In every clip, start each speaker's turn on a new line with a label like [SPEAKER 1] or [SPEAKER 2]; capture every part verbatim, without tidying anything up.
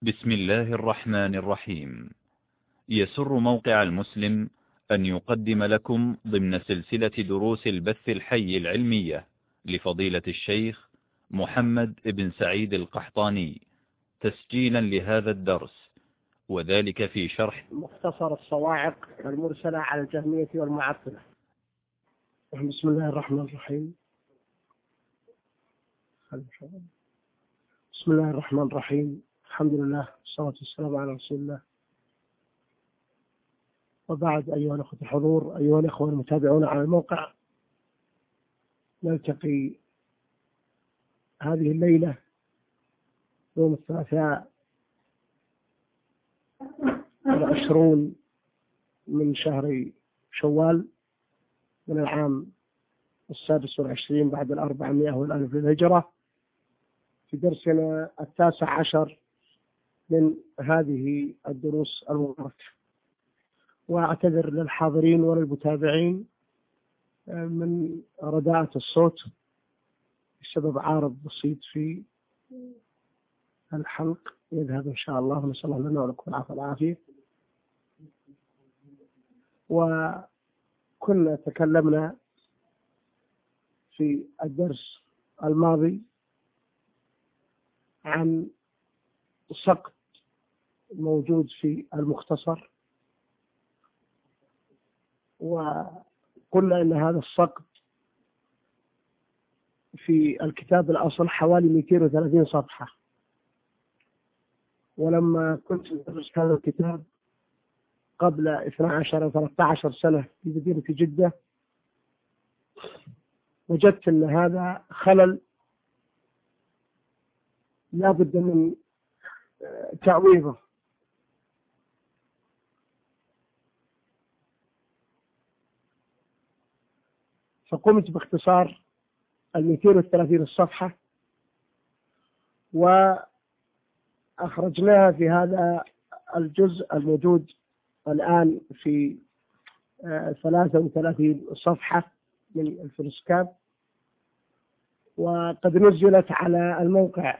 [SPEAKER 1] بسم الله الرحمن الرحيم. يسر موقع المسلم أن يقدم لكم ضمن سلسلة دروس البث الحي العلمية لفضيلة الشيخ محمد بن سعيد القحطاني تسجيلا لهذا الدرس، وذلك في شرح
[SPEAKER 2] مختصر الصواعق المرسلة على الجهمية والمعطلة. بسم الله الرحمن الرحيم. بسم الله الرحمن الرحيم. الحمد لله والصلاة والسلام على رسول الله، وبعد. أيها الأخوة الحضور، أيها الأخوة المتابعون على الموقع، نلتقي هذه الليلة يوم الثلاثاء العشرون من شهر شوال من العام السادس والعشرين بعد الأربعمائة والألف للهجرة، في درسنا التاسع عشر من هذه الدروس المباركة. وأعتذر للحاضرين وللمتابعين من رداءة الصوت بسبب عارض بسيط في الحلق، يذهب إن شاء الله، ونسأل الله لنا ولكم العافية والعافية. وكنا تكلمنا في الدرس الماضي عن سقط موجود في المختصر، وقلنا أن هذا السقط في الكتاب الأصل حوالي مئتين وثلاثين صفحة، ولما كنت أدرس هذا الكتاب قبل اثنتي عشرة أو ثلاثة عشر سنة في مدينة جدة، وجدت أن هذا خلل لا بد من تعويضه. فقمت باختصار المئتين وثلاثين الصفحة وأخرجناها في هذا الجزء الموجود الآن في ثلاثة وثلاثين صفحة من الفلسكاب، وقد نزلت على الموقع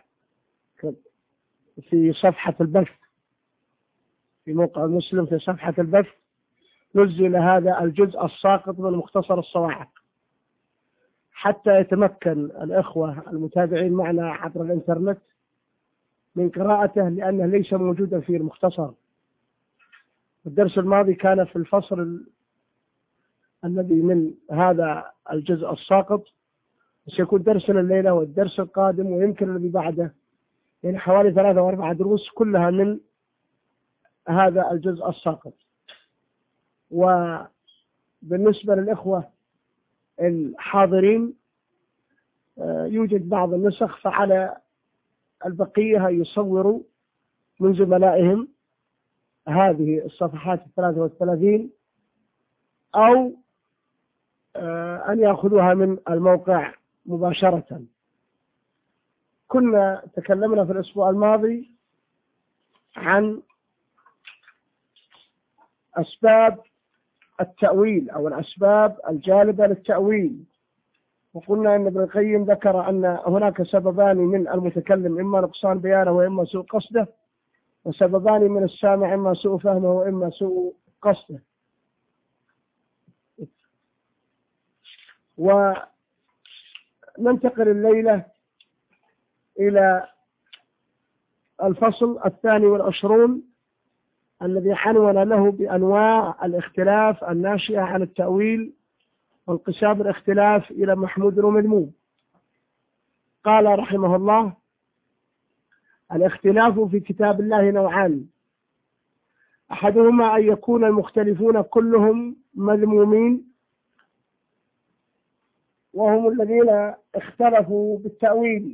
[SPEAKER 2] في صفحة البث، في موقع المسلم في صفحة البث نزل هذا الجزء الساقط من مختصر الصواعق، حتى يتمكن الإخوة المتابعين معنا عبر الإنترنت من قراءته، لأنه ليس موجودا في المختصر. الدرس الماضي كان في الفصل ال... الذي من هذا الجزء الساقط، سيكون درسنا الليلة والدرس القادم ويمكن الذي بعده، يعني حوالي ثلاثة وأربعة دروس كلها من هذا الجزء الساقط. وبالنسبة للإخوة الحاضرين يوجد بعض النسخ، فعلى البقية يصوروا من زملائهم هذه الصفحات الثلاثة والثلاثين، أو أن يأخذوها من الموقع مباشرة. كنا تكلمنا في الأسبوع الماضي عن أسباب التأويل أو الأسباب الجالبة للتأويل، وقلنا أن ابن القيم ذكر أن هناك سببان من المتكلم، إما نقصان بيانه وإما سوء قصده، وسببان من السامع، إما سوء فهمه وإما سوء قصده. وننتقل الليلة إلى الفصل الثاني والعشرون الذي عنون له بأنواع الاختلاف الناشئة عن التأويل وانقسام الاختلاف إلى محمود ومذموم. قال رحمه الله: الاختلاف في كتاب الله نوعان، أحدهما أن يكون المختلفون كلهم مذمومين، وهم الذين اختلفوا بالتأويل،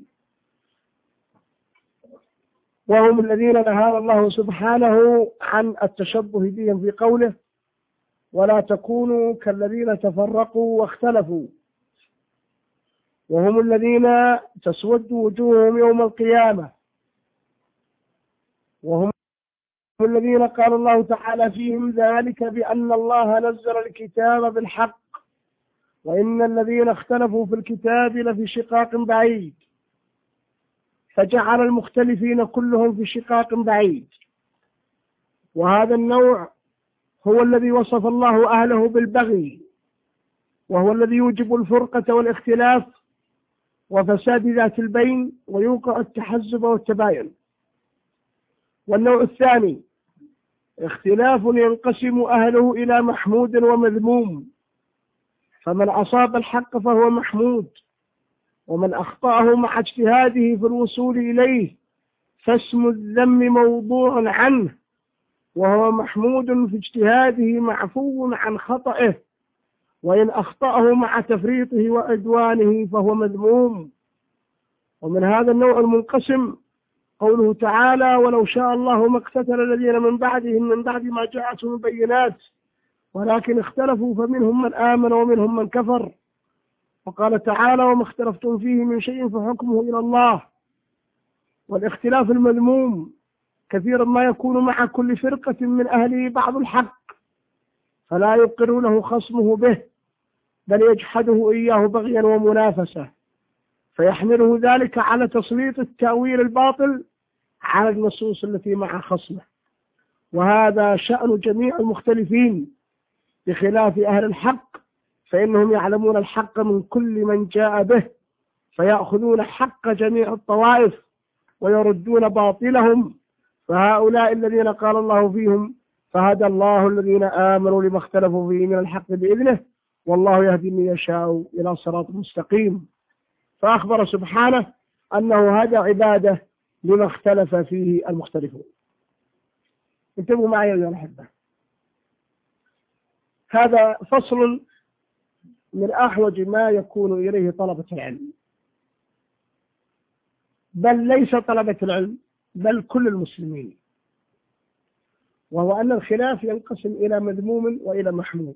[SPEAKER 2] وهم الذين نهى الله سبحانه عن التشبه بهم في قوله: ولا تكونوا كالذين تفرقوا واختلفوا، وهم الذين تسود وجوههم يوم القيامة، وهم الذين قال الله تعالى فيهم: ذلك بأن الله نزل الكتاب بالحق وإن الذين اختلفوا في الكتاب لفي شقاق بعيد. فجعل المختلفين كلهم في شقاق بعيد. وهذا النوع هو الذي وصف الله أهله بالبغي، وهو الذي يوجب الفرقة والاختلاف وفساد ذات البين ويوقع التحزب والتباين. والنوع الثاني اختلاف ينقسم أهله إلى محمود ومذموم، فمن أصاب الحق فهو محمود، ومن أخطأه مع اجتهاده في الوصول إليه فاسم الذم موضوع عنه، وهو محمود في اجتهاده معفو عن خطئه، وإن أخطأه مع تفريطه وعدوانه فهو مذموم. ومن هذا النوع المنقسم قوله تعالى: ولو شاء الله ما اقتتل الذين من بعدهم من بعد ما جاءتهم البينات ولكن اختلفوا فمنهم من آمن ومنهم من كفر. وقال تعالى: وما اختلفتم فيه من شيء فحكمه إلى الله. والاختلاف المذموم كثيرا ما يكون مع كل فرقة من أهله بعض الحق فلا يقر له خصمه به، بل يجحده إياه بغيا ومنافسة، فيحمله ذلك على تسليط التأويل الباطل على النصوص التي مع خصمه. وهذا شأن جميع المختلفين بخلاف أهل الحق، فإنهم يعلمون الحق من كل من جاء به، فيأخذون حق جميع الطوائف ويردون باطلهم. فهؤلاء الذين قال الله فيهم: فهدى الله الذين آمنوا لما اختلفوا فيه من الحق بإذنه والله يهدي من يشاء إلى صراط مستقيم. فأخبر سبحانه أنه هدى عباده لما اختلف فيه المختلفون. انتبهوا معي يا أحبة، هذا فصل من أحوج ما يكون إليه طلبة العلم، بل ليس طلبة العلم بل كل المسلمين، وهو أن الخلاف ينقسم إلى مذموم وإلى محمود.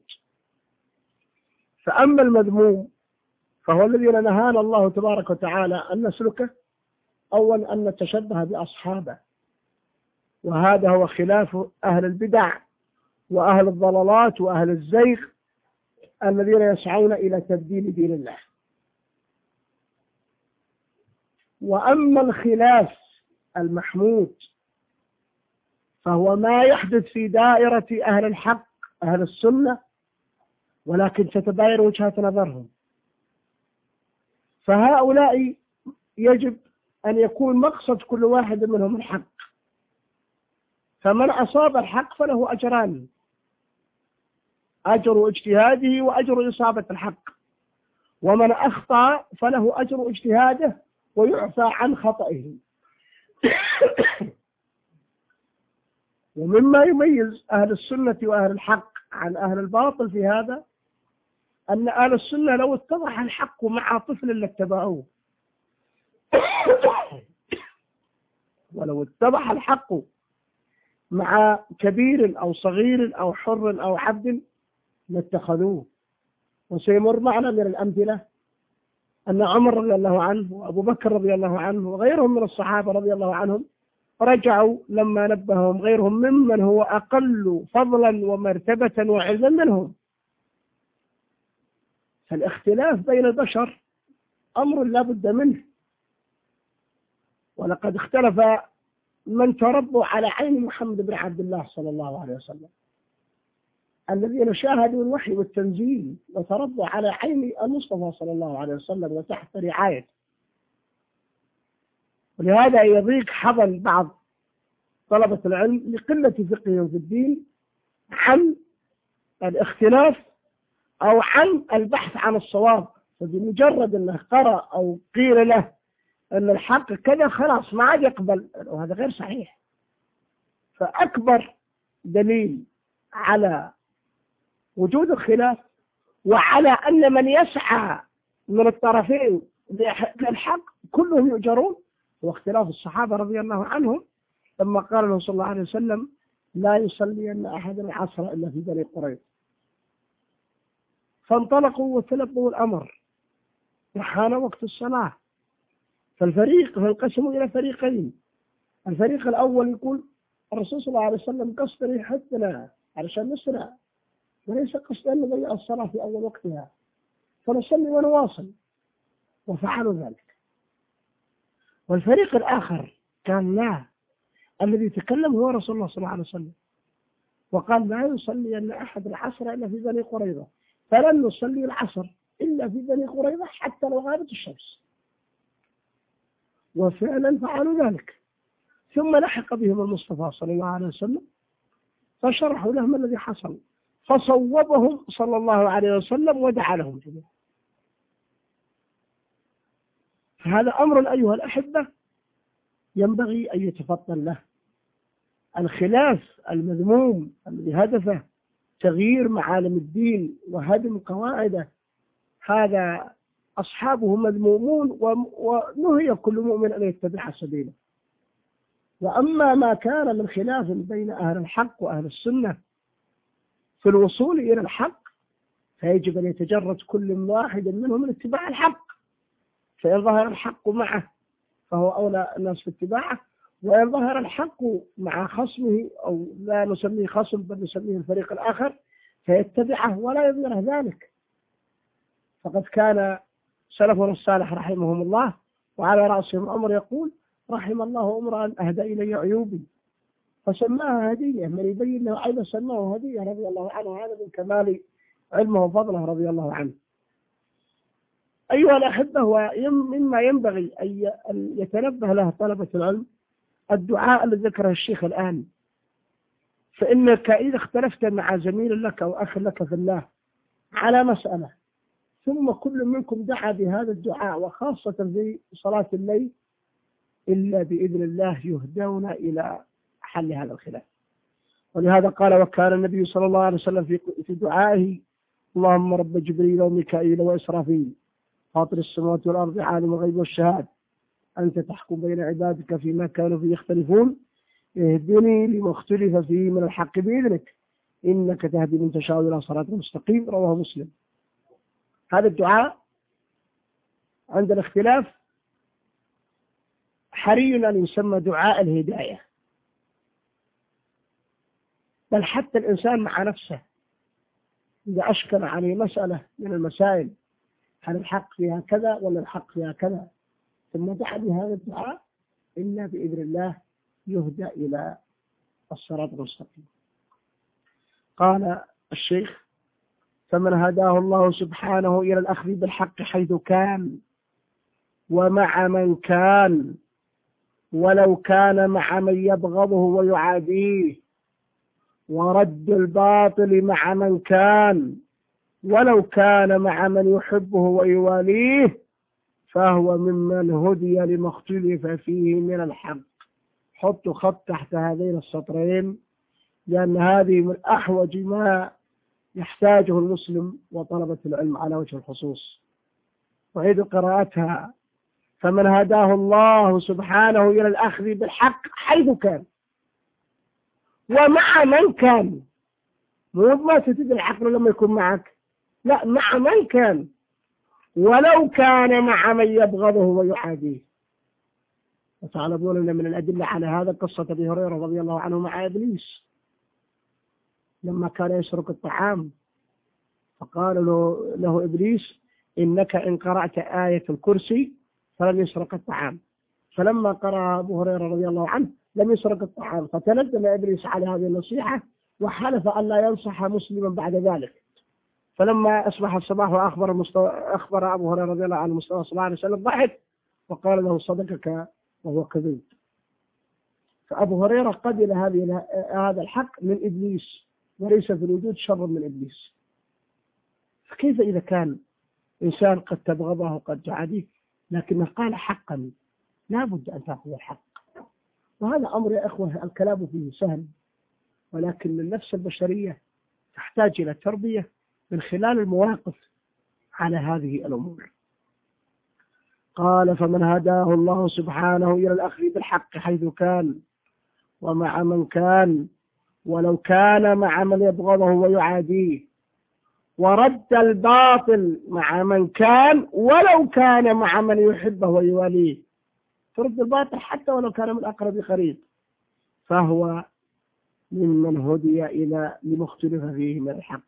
[SPEAKER 2] فأما المذموم فهو الذي نهانا الله تبارك وتعالى أن نسلكه، أولا أن نتشبه بأصحابه، وهذا هو خلاف أهل البدع وأهل الضلالات وأهل الزيغ الذين يسعون إلى تبديل دين الله. وأما الخلاف المحمود فهو ما يحدث في دائرة أهل الحق أهل السنة، ولكن تتباين وجهات نظرهم. فهؤلاء يجب أن يكون مقصد كل واحد منهم الحق، فمن أصاب الحق فله أجران: أجر اجتهاده وأجر إصابة الحق، ومن أخطأ فله أجر اجتهاده ويعفى عن خطئه. ومما يميز أهل السنة وأهل الحق عن أهل الباطل في هذا أن أهل السنة لو اتضح الحق مع طفل لاتبعوه، ولو اتضح الحق مع كبير أو صغير أو حر أو عبد لاتخذوه. وسيمر معنا من الأمثلة أن عمر رضي الله عنه وأبو بكر رضي الله عنه وغيرهم من الصحابة رضي الله عنهم رجعوا لما نبههم غيرهم ممن هو أقل فضلا ومرتبة وعزا منهم. فالاختلاف بين البشر أمر لا بد منه، ولقد اختلف من تربوا على عين محمد بن عبد الله صلى الله عليه وسلم، الذين شاهدوا الوحي والتنزيل وتربوا على عين المصطفى صلى الله عليه وسلم وتحت رعايته. ولهذا يضيق حظا بعض طلبة العلم لقلة فقههم في الدين عن الاختلاف أو عن البحث عن الصواب، فبمجرد أنه قرأ أو قيل له أن الحق كذا خلاص ما عاد يقبل، وهذا غير صحيح. فأكبر دليل على وجود الخلاف وعلى أن من يسعى من الطرفين للحق كلهم يؤجرون هو اختلاف الصحابة رضي الله عنهم لما قال له صلى الله عليه وسلم: لا يصلي أن أحد العصر إلا في بني قريظة. فانطلقوا وتلبوا الأمر وحان وقت الصلاة، فالفريق فانقسموا إلى فريقين. الفريق الأول يقول الرسول صلى الله عليه وسلم قصد يحدنا علشان نسرع، وليس قصد أن نضيع الصلاة في أول وقتها، فنصلي ونواصل، وفعلوا ذلك. والفريق الآخر قال لا، الذي تكلم هو رسول الله صلى الله عليه وسلم، وقال لا يصلي أن أحد العصر إلا في بني قريظة، فلن نصلي العصر إلا في بني قريظة حتى لو غابت الشمس. وفعلا فعلوا ذلك، ثم لحق بهم المصطفى صلى الله عليه وسلم فشرحوا لهم الذي حصل، فصوبهم صلى الله عليه وسلم ودعا لهم جميعا. فهذا أمر أيها الأحبة ينبغي أن يتفطن له. الخلاف المذموم الذي هدفه تغيير معالم الدين وهدم قواعده، هذا أصحابه مذمومون، ونهي كل مؤمن أن يتبع سبيله. وأما ما كان من خلاف بين أهل الحق وأهل السنة في الوصول إلى الحق، فيجب أن يتجرد كل واحد منهم من اتباع الحق، فإن ظهر الحق معه فهو أولى الناس في اتباعه، وإن ظهر الحق مع خصمه أو لا نسميه خصم بل نسميه الفريق الآخر فيتبعه ولا يظهر ذلك. فقد كان سلفنا الصالح رحمهم الله وعلى رأسهم عمر يقول: رحم الله امرأ أهدى إلي عيوبي فسماها هدية، من يبين له عيبا سماه هدية رضي الله عنه. هذا من كمال علمه وفضله رضي الله عنه. أيها الأحبة، ومما ينبغي أن يتنبه له طلبة العلم الدعاء الذي ذكره الشيخ الآن. فإنك إذا اختلفت مع زميل لك أو أخ لك في الله على مسألة، ثم كل منكم دعا بهذا الدعاء وخاصة في صلاة الليل، إلا بإذن الله يهدون إلى حل هذا الخلاف. ولهذا قال: وكان النبي صلى الله عليه وسلم في في دعائه: اللهم رب جبريل وميكائيل وإسرافيل فاطر السماوات والأرض عالم الغيب والشهادة أنت تحكم بين عبادك فيما كانوا فيه يختلفون اهدني لما اختلف فيه من الحق بإذنك إنك تهدي من تشاء إلى صراط مستقيم. رواه مسلم. هذا الدعاء عند الاختلاف حري أن يسمى دعاء الهداية، بل حتى الإنسان مع نفسه إذا أشكل عليه مسألة من المسائل، هل الحق فيها كذا ولا الحق فيها كذا، ثم دعا بهذا الدعاء، إلا بإذن الله يهدى إلى الصراط المستقيم. قال الشيخ: فمن هداه الله سبحانه إلى الأخذ بالحق حيث كان ومع من كان، ولو كان مع من يبغضه ويعاديه، ورد الباطل مع من كان ولو كان مع من يحبه ويواليه، فهو ممن هدي لما اختلف فيه من الحق. حطوا خط تحت هذين السطرين، لأن هذه من أحوج ما يحتاجه المسلم وطلبة العلم على وجه الخصوص. وعيد قراءتها: فمن هداه الله سبحانه إلى الأخذ بالحق حيث كان ومع من كان. مو ما تتدري العقل لما يكون معك، لا، مع من كان، ولو كان مع من يبغضه ويعاديه. وتعلمون أن من الأدلة على هذا قصة أبي هريرة رضي الله عنه مع إبليس لما كان يسرق الطعام، فقال له, له إبليس: إنك إن قرأت آية الكرسي فلن يسرق الطعام. فلما قرأ أبو هريرة رضي الله عنه لم يسرق الطعام، فتندم إبليس على هذه النصيحة وحلف أن لا ينصح مسلما بعد ذلك. فلما أصبح الصباح وأخبر المستوى أخبر أبو هريرة رضي الله عنه المصطفى صلى الله عليه وسلم، ضحك وقال له: صدقك وهو كذب. فأبو هريرة قبل هذه هذا الحق من إبليس، وليس في الوجود شر من إبليس. فكيف إذا كان إنسان قد تبغضه وقد تعاديه لكنه قال حقا، لا بد أن تأخذ الحق. وهذا أمر يا إخوة الكلام فيه سهل، ولكن النفس البشرية تحتاج إلى تربية من خلال المواقف على هذه الأمور. قال: فمن هداه الله سبحانه إلى الأخذ بالحق حيث كان ومع من كان، ولو كان مع من يبغضه ويعاديه، ورد الباطل مع من كان ولو كان مع من يحبه ويواليه. ترد الباطل حتى ولو كان من أقرب قريب، فهو ممن هدي إلى لما اختلف فيه من الحق.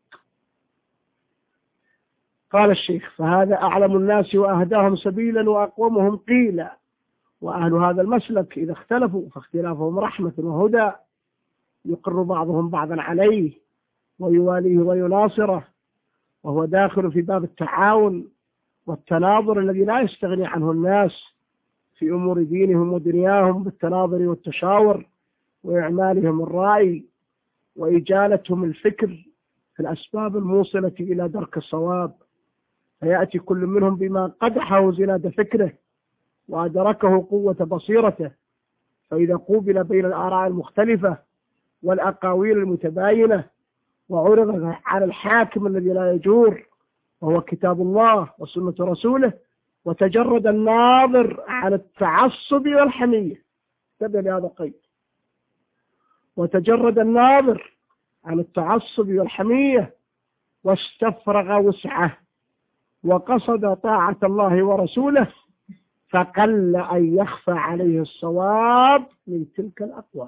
[SPEAKER 2] قال الشيخ: فهذا أعلم الناس وأهداهم سبيلا وأقومهم قيلا وأهل هذا المسلك إذا اختلفوا فاختلافهم رحمة وهدى، يقر بعضهم بعضا عليه ويواليه ويناصره، وهو داخل في باب التعاون والتناظر الذي لا يستغني عنه الناس في أمور دينهم ودنياهم بالتناظر والتشاور وإعمالهم الرأي وإجالتهم الفكر في الأسباب الموصلة إلى درك الصواب، فيأتي كل منهم بما قدحه زناد فكره وأدركه قوة بصيرته، فإذا قوبل بين الآراء المختلفة والأقاويل المتباينة وعرض على الحاكم الذي لا يجور وهو كتاب الله وسنة رسوله، وتجرد الناظر عن التعصب والحمية، تبع لهذا قيد، وتجرد الناظر عن التعصب والحمية واستفرغ وسعه وقصد طاعة الله ورسوله، فقل أن يخفى عليه الصواب من تلك الأقوال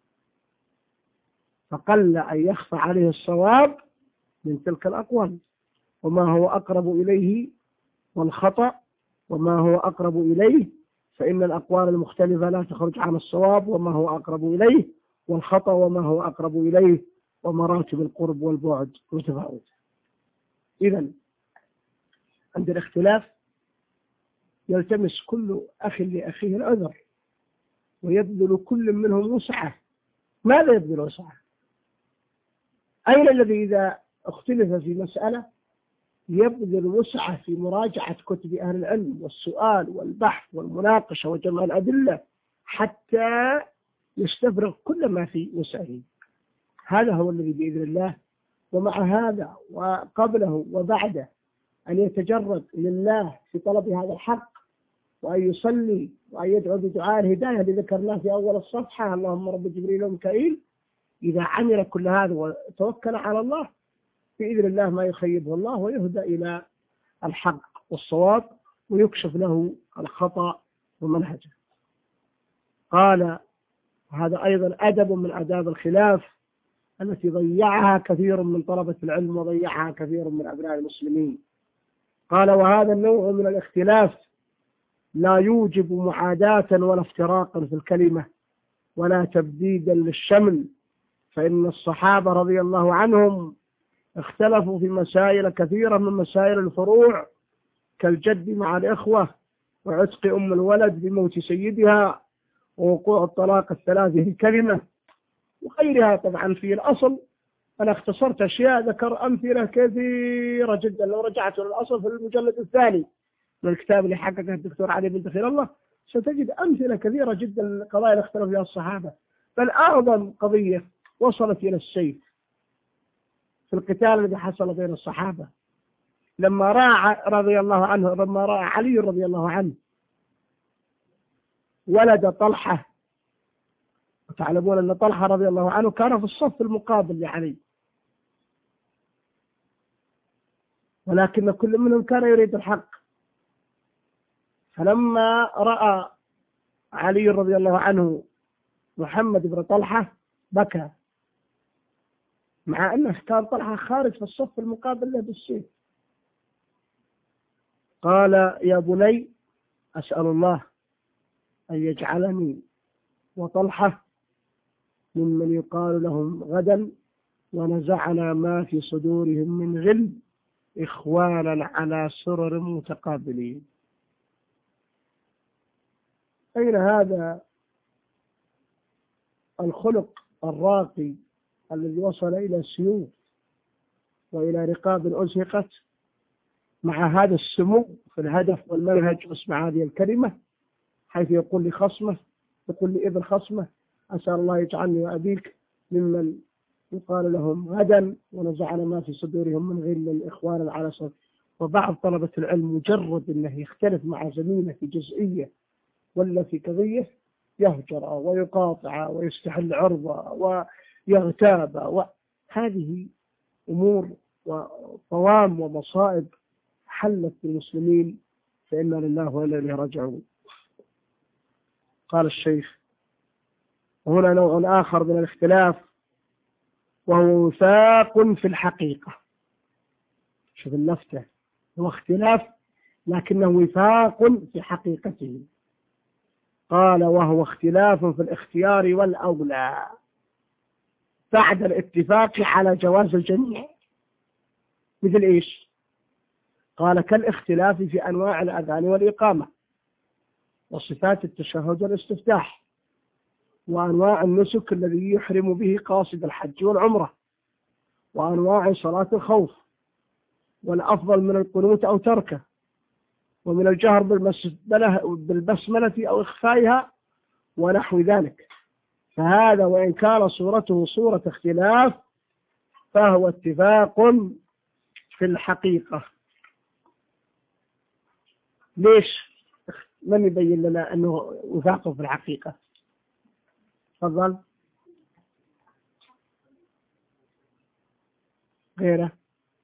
[SPEAKER 2] فقل أن يخفى عليه الصواب من تلك الأقوال وما هو أقرب إليه والخطأ وما هو أقرب إليه، فإن الأقوال المختلفة لا تخرج عن الصواب وما هو أقرب إليه، والخطأ وما هو أقرب إليه، ومراتب القرب والبعد متفاوتة. إذن عند الاختلاف يلتمس كل أخ لأخيه العذر ويبذل كل منهم وسعه. ماذا يبذل وسعه؟ أين الذي إذا اختلف في مسألة يبذل وسعه في مراجعة كتب أهل العلم والسؤال والبحث والمناقشة وجمع الأدلة حتى يستفرغ كل ما في وسعه؟ هذا هو الذي بإذن الله. ومع هذا وقبله وبعده أن يتجرد لله في طلب هذا الحق، وأن يصلي وأن يدعو بدعاء الهداية الذي ذكرناه في أول الصفحة، اللهم رب جبريل وميكائيل. إذا عمل كل هذا وتوكل على الله بإذن الله ما يخيبه الله ويهدى إلى الحق والصواب ويكشف له الخطأ ومنهجه. قال هذا أيضا أدب من آداب الخلاف التي ضيعها كثير من طلبة العلم وضيعها كثير من أبناء المسلمين. قال وهذا النوع من الاختلاف لا يوجب معاداة ولا افتراقا في الكلمة ولا تبديدا للشمل، فإن الصحابة رضي الله عنهم اختلفوا في مسائل كثيرة من مسائل الفروع كالجد مع الإخوة وعتق أم الولد بموت سيدها ووقوع الطلاق الثلاث في كلمة وغيرها. طبعا في الأصل أنا اختصرت أشياء، ذكر أمثلة كثيرة جدا، لو رجعت للأصل في المجلد الثاني من الكتاب اللي حققه الدكتور علي بن دخيل الله ستجد أمثلة كثيرة جدا للقضايا اللي اختلف فيها الصحابة. بل أعظم قضية وصلت إلى السيف في القتال الذي حصل بين الصحابة لما رأى رضي الله عنه لما رأى علي رضي الله عنه ولد طلحة. وتعلمون أن طلحة رضي الله عنه كان في الصف المقابل لعلي، ولكن كل منهم كان يريد الحق. فلما رأى علي رضي الله عنه محمد بن طلحة بكى، مع أنه كان طلحة خارج في الصف المقابل له بالسيف. قال يا بني أسأل الله أن يجعلني وطلحة ممن يقال لهم غدا ونزعنا ما في صدورهم من غل إخوانا على سرر متقابلين. أين هذا الخلق الراقي الذي وصل إلى السيوف وإلى رقاب أزهقت مع هذا السمو في الهدف والمنهج؟ واسمع هذه الكلمة حيث يقول لخصمه يقول لابن خصمه أسأل الله يجعلني وأبيك ممن يقال لهم غدا ونزعنا ما في صدورهم من غل الإخوان على صدر. وبعض طلبة العلم مجرد أنه يختلف مع زميله في جزئية ولا في قضية يهجر ويقاطع ويستحل عرضه ويغتاب، وهذه أمور وطوام ومصائب حلت بالمسلمين، فإنا لله وإنا إليه راجعون. قال الشيخ وهنا نوع آخر من الاختلاف وهو وفاق في الحقيقة. شوف اللفتة، هو اختلاف لكنه وفاق في حقيقته. قال وهو اختلاف في الاختيار والأولى بعد الاتفاق على جواز الجميع. مثل إيش؟ قال كالاختلاف في أنواع الأذان والإقامة وصفات التشهد والاستفتاح وأنواع النسك الذي يحرم به قاصد الحج والعمرة وأنواع صلاة الخوف والأفضل من القنوت أو تركه ومن الجهر بالبسملة أو إخفائها ونحو ذلك. فهذا وإن كان صورته صورة اختلاف فهو اتفاق في الحقيقة. ليش؟ من يبين لنا أنه وفاق في الحقيقة؟ تفضل. غيره.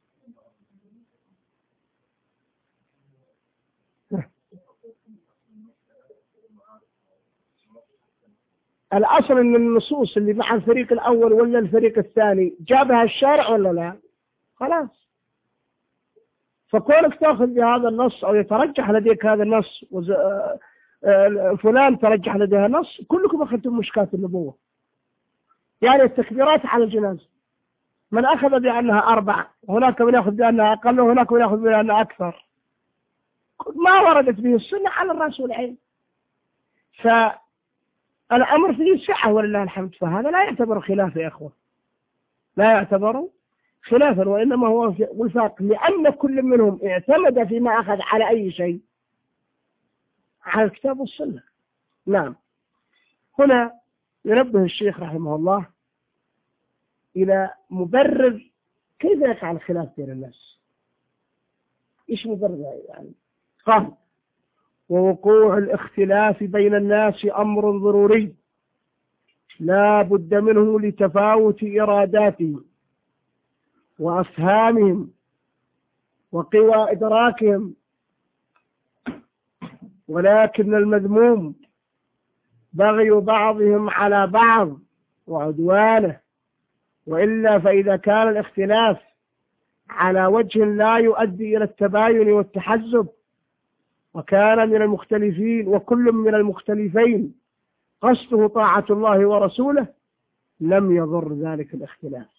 [SPEAKER 2] الأصل أن النصوص اللي مع الفريق الأول ولا الفريق الثاني جابها الشارع ولا لا؟ خلاص. فكونك تأخذ بهذا النص أو يترجح لديك هذا النص وز... فلان ترجح لديها النص، كلكم أخذتم مشكاة النبوة. يعني التكبيرات على الجنازة من أخذ بأنها أربع، هناك من يأخذ بأنها أقل وهناك من يأخذ بأنها أكثر، ما وردت به السنة على الرأس والعين. فالأمر فيه سعة ولله الحمد، فهذا لا يعتبر خلاف يا أخوة، لا يعتبر خلافا وإنما هو وفاق، لأن كل منهم اعتمد فيما أخذ على أي شيء؟ على الكتاب والسنة. نعم. هنا ينبه الشيخ رحمه الله إلى مبرر كيف يقع الخلاف بين الناس. إيش مبرر يعني؟ قال ووقوع الاختلاف بين الناس أمر ضروري لا بد منه لتفاوت إراداتهم وأفهامهم وقوى إدراكهم، ولكن المذموم بغي بعضهم على بعض وعدوانه، وإلا فإذا كان الاختلاف على وجه لا يؤدي إلى التباين والتحزب وكان من المختلفين وكل من المختلفين قصده طاعة الله ورسوله لم يضر ذلك الاختلاف،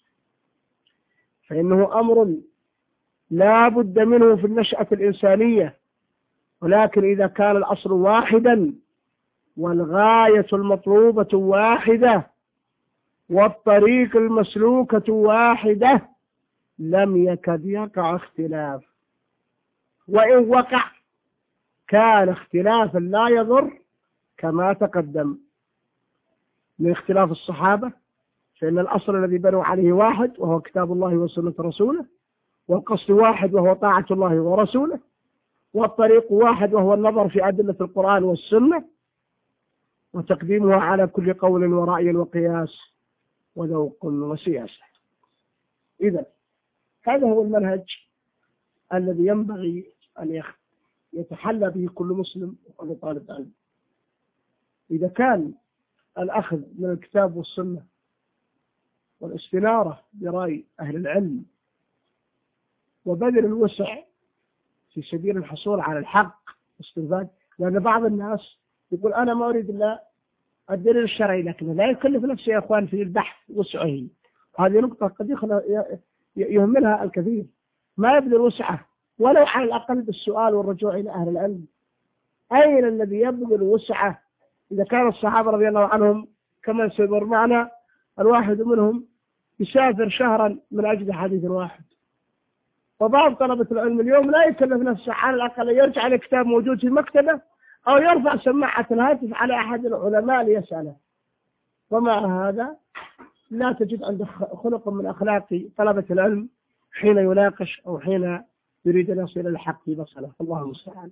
[SPEAKER 2] فإنه أمر لا بد منه في النشأة الإنسانية. ولكن إذا كان الأصل واحدا والغاية المطلوبة واحدة والطريق المسلوكة واحدة لم يكد يقع اختلاف، وإن وقع كان اختلافا لا يضر كما تقدم. من اختلاف الصحابة فإن الأصل الذي بنوا عليه واحد وهو كتاب الله وسنة رسوله، والقصد واحد وهو طاعة الله ورسوله، والطريق واحد وهو النظر في أدلة القرآن والسنة وتقديمها على كل قول ورأي وقياس وذوق وسياسة. إذن هذا هو المنهج الذي ينبغي أن يتحلى به كل مسلم وكل طالب علم. إذا كان الأخذ من الكتاب والسنة والاستنارة برأي أهل العلم وبذل الوسع في سبيل الحصول على الحق واستنفاذ، لأن بعض الناس يقول أنا ما أريد إلا الدليل الشرعي لكن لا يكلف نفسه يا أخوان في البحث وسعه. هذه نقطة قد يهملها الكثير، ما يبذل وسعه ولو على الأقل بالسؤال والرجوع إلى أهل العلم. أين الذي يبذل وسعه؟ إذا كان الصحابة رضي الله عنهم كما سيمر معنا الواحد منهم يسافر شهرا من أجل حديث واحد، وبعض طلبة العلم اليوم لا يكلف نفسه على الأقل يرجع لكتاب موجود في مكتبه أو يرفع سماعة الهاتف على أحد العلماء ليسأله. ومع هذا لا تجد عنده خلق من أخلاق طلبة العلم حين يناقش أو حين يريد أن يصل إلى الحق في مسألة. الله المستعان.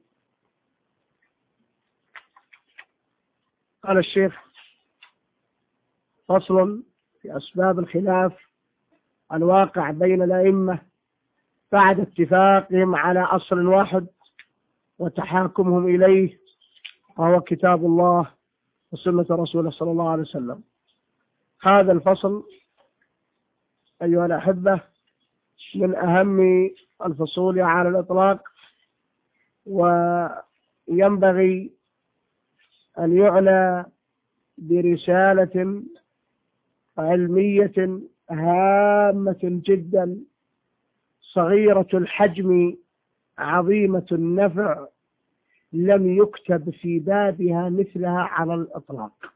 [SPEAKER 2] قال الشيخ فصل في أسباب الخلاف الواقع بين الأئمة بعد اتفاقهم على أصل واحد وتحاكمهم إليه وهو كتاب الله وسنة رسوله صلى الله عليه وسلم. هذا الفصل أيها الأحبة من أهم الفصول على الإطلاق، وينبغي أن يعنى برسالة علمية هامة جدا صغيرة الحجم عظيمة النفع لم يكتب في بابها مثلها على الإطلاق،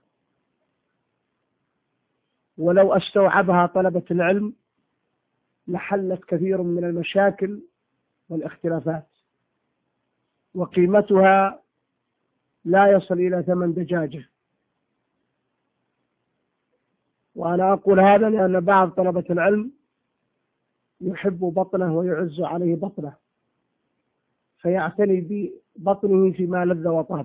[SPEAKER 2] ولو استوعبها طلبة العلم لحلت كثير من المشاكل والاختلافات، وقيمتها لا يصل إلى ثمن دجاجة. وأنا أقول هذا لأن بعض طلبة العلم يحب بطنه ويعز عليه بطنه، فيعتني ببطنه فيما لذ وطاب،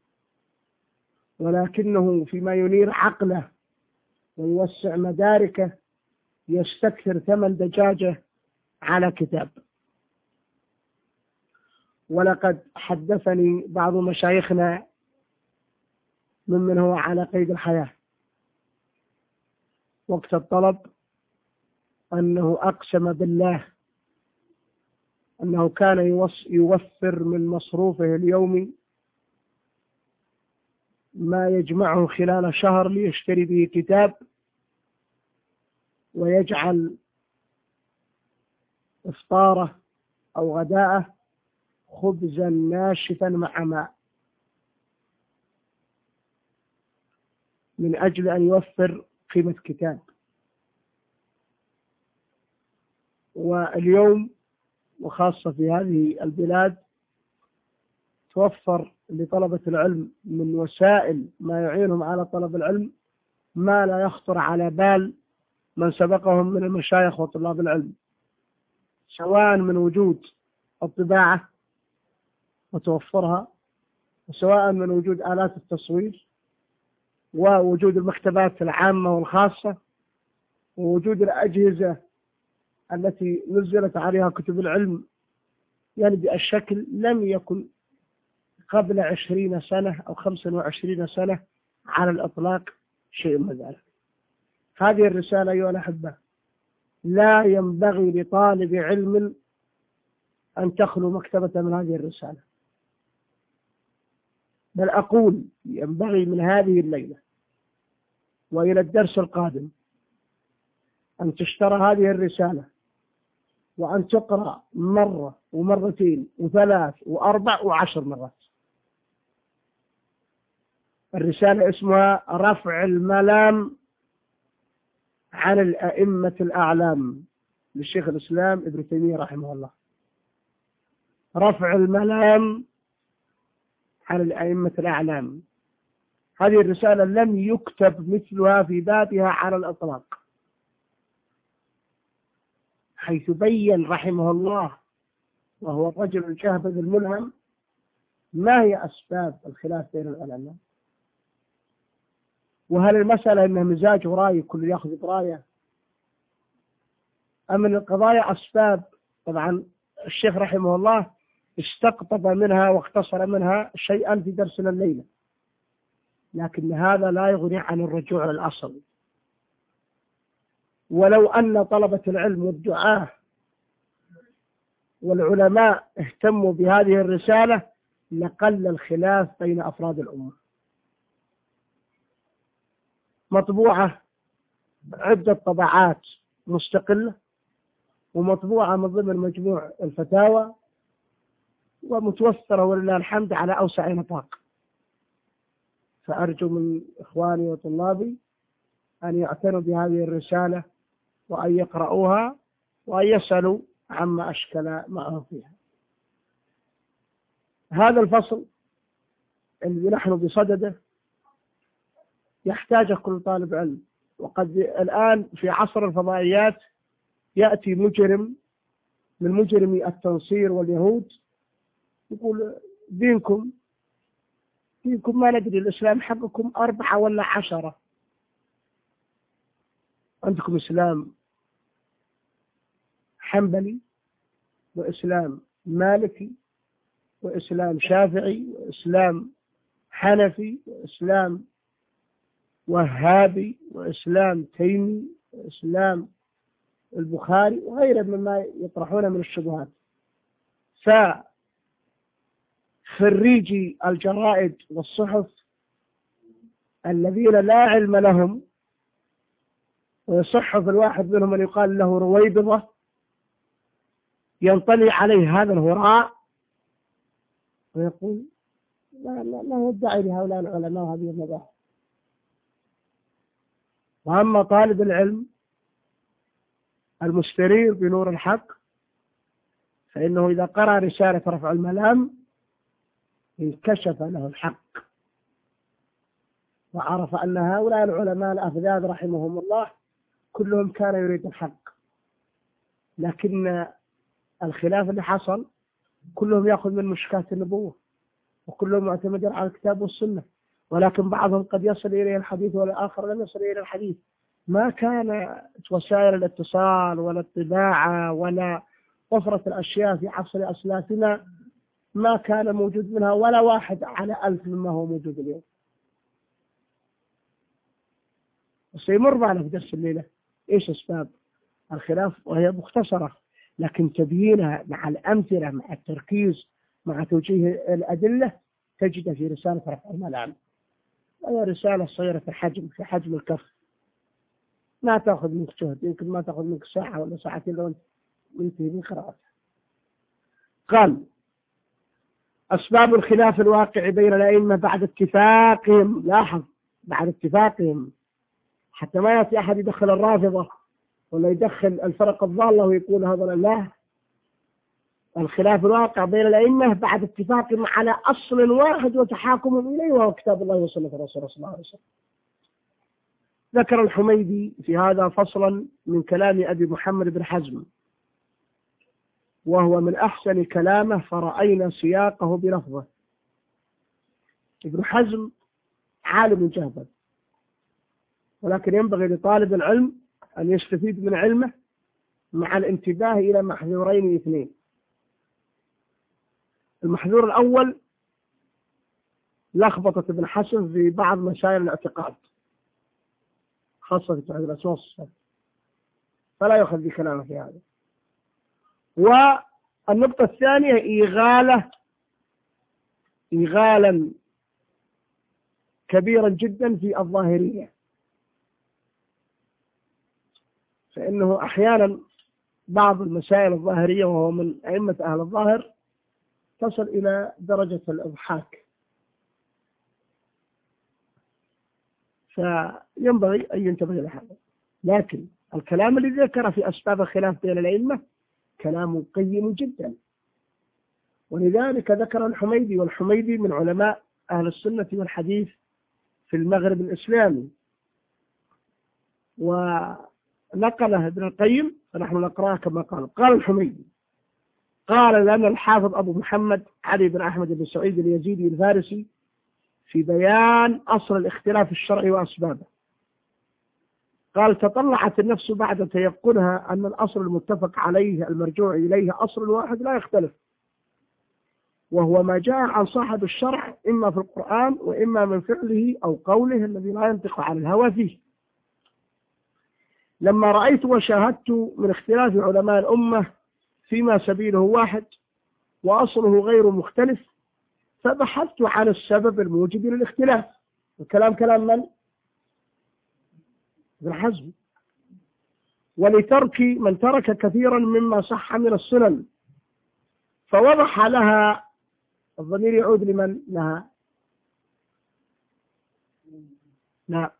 [SPEAKER 2] ولكنه فيما ينير عقله ويوسع مداركه يستكثر ثمن دجاجة على كتاب. ولقد حدثني بعض مشايخنا ممن هو على قيد الحياة وقت الطلب أنه أقسم بالله أنه كان يوفر من مصروفه اليومي ما يجمعه خلال شهر ليشتري به كتاب ويجعل إفطاره أو غداءه خبزا ناشفا مع ماء من أجل أن يوفر قيمة كتاب. واليوم وخاصة في هذه البلاد توفر لطلبة العلم من وسائل ما يعينهم على طلب العلم ما لا يخطر على بال من سبقهم من المشايخ وطلاب العلم، سواء من وجود الطباعة وتوفرها، وسواء من وجود آلات التصوير ووجود المكتبات العامة والخاصة ووجود الأجهزة التي نزلت عليها كتب العلم، يعني بشكل لم يكن قبل عشرين سنة أو خمسة وعشرين سنة على الإطلاق شيء من ذلك. هذه الرسالة أيها الأحبة لا ينبغي لطالب علم أن تخلو مكتبة من هذه الرسالة، بل أقول ينبغي من هذه الليلة وإلى الدرس القادم أن تشترى هذه الرسالة وأن تقرأ مرة ومرتين وثلاث وأربع وعشر مرات. الرسالة اسمها رفع الملام عن الأئمة الأعلام للشيخ الإسلام ابن تيمية رحمه الله. رفع الملام عن الأئمة الأعلام، هذه الرسالة لم يكتب مثلها في بابها على الإطلاق، حيث بين رحمه الله وهو الرجل الجهبذ الملهم ما هي أسباب الخلاف بين العلماء، وهل المسألة أنها مزاج ورأي كل يأخذ برأيه، أم من القضايا أسباب. طبعا الشيخ رحمه الله استقطب منها واختصر منها شيئا في درسنا الليلة، لكن هذا لا يغني عن الرجوع للأصل. ولو أن طلبة العلم والدعاة والعلماء اهتموا بهذه الرسالة لقل الخلاف بين أفراد الأمة. مطبوعة عدة طبعات مستقلة، ومطبوعة من ضمن مجموع الفتاوى، ومتوفرة ولله الحمد على أوسع نطاق. فأرجو من إخواني وطلابي أن يعتنوا بهذه الرسالة وأن يقرؤوها وأن يسألوا عما أشكل معه فيها. هذا الفصل الذي نحن بصدده يحتاج كل طالب علم. وقد الآن في عصر الفضائيات يأتي مجرم من مجرمي التنصير واليهود يقول دينكم دينكم ما ندري، الإسلام حقكم أربعة ولا عشرة، عندكم إسلام حنبلي وإسلام مالكي وإسلام شافعي وإسلام حنفي وإسلام وهابي وإسلام تيمي وإسلام البخاري وغيره مما يطرحون من الشبهات. فخريجي الجرائد والصحف الذين لا علم لهم، ويصح في الواحد منهم أن يقال له رويبضة، ينطلي عليه هذا الهراء ويقول لا لا لا يدعي لهؤلاء العلماء هذه المذاهب. وأما طالب العلم المستنير بنور الحق فإنه إذا قرأ رسالة رفع الملام انكشف له الحق، وعرف أن هؤلاء العلماء الأفذاذ رحمهم الله كلهم كان يريد الحق، لكن الخلاف اللي حصل كلهم يأخذ من مشكات النبوة وكلهم معتمد على الكتاب والسنة، ولكن بعضهم قد يصل إليه الحديث والآخر لم يصل إليه الحديث. ما كان وسائل الاتصال ولا الطباعة ولا وفرة الأشياء في عصر أسلافنا ما كان موجود منها ولا واحد على ألف مما هو موجود اليوم. وسيمر معنا في درس الليلة إيش أسباب الخلاف، وهي مختصرة لكن تبيينها مع الأمثلة مع التركيز مع توجيه الأدلة تجد في رسالة رفع الملام، وهي رسالة صغيرة في حجم في حجم الكف، ما تأخذ منك جهد، يمكن ما تأخذ منك ساعة ولا ساعتين لو انتهي من قراءتها. قال: أسباب الخلاف الواقع بين الأئمة بعد اتفاقهم، لاحظ بعد اتفاقهم، حتى ما يأتي أحد يدخل الرافضة ولا يدخل الفرق الضالة ويقول هذا لا. الخلاف الواقع بين الأئمة بعد اتفاقهم على أصل واحد وتحاكمهم إليه وهو كتاب الله وسنة الرسول صلى الله عليه وسلم. ذكر الحميدي في هذا فصلا من كلام أبي محمد بن حزم، وهو من أحسن كلامه فرأينا سياقه بلفظه. ابن حزم عالم جهبذ، ولكن ينبغي لطالب العلم أن يستفيد من علمه مع الانتباه إلى محذورين اثنين. المحذور الأول لخبطة ابن حزم في بعض مسائل الاعتقاد خاصة في توحيد الأسماء والصفات، فلا يؤخذ بكلامه في هذا. والنقطة الثانية إغالة إغالا كبيرا جدا في الظاهرية، فإنه أحيانا بعض المسائل الظاهرية وهو من أئمة أهل الظاهر تصل إلى درجة الإضحاك، فينبغي أن ينتبه لهذا. لكن الكلام الذي ذكر في أسباب الخلاف بين الأئمة كلام قيم جدا، ولذلك ذكر الحميدي، والحميدي من علماء أهل السنة والحديث في المغرب الإسلامي، ونقله ابن القيم فنحن نقرأه كما قال. قال الحميدي: قال لنا الحافظ أبو محمد علي بن أحمد بن سعيد اليزيدي الفارسي في بيان أصل الاختلاف الشرعي وأسبابه، قال: تطلعت النفس بعد تيقنها أن الأصل المتفق عليه المرجوع إليه أصل واحد لا يختلف، وهو ما جاء عن صاحب الشرع إما في القرآن وإما من فعله أو قوله الذي لا ينطق عن الهوى فيه. لما رأيت وشاهدت من اختلاف علماء الأمة فيما سبيله واحد وأصله غير مختلف فبحثت عن السبب الموجب للاختلاف. الكلام كلام من؟ ابن حزم. ولترك من ترك كثيرا مما صح من السنن، فوضح لها. الضمير يعود لمن؟ لها. لا،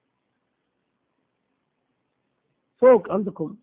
[SPEAKER 2] فوق عندكم.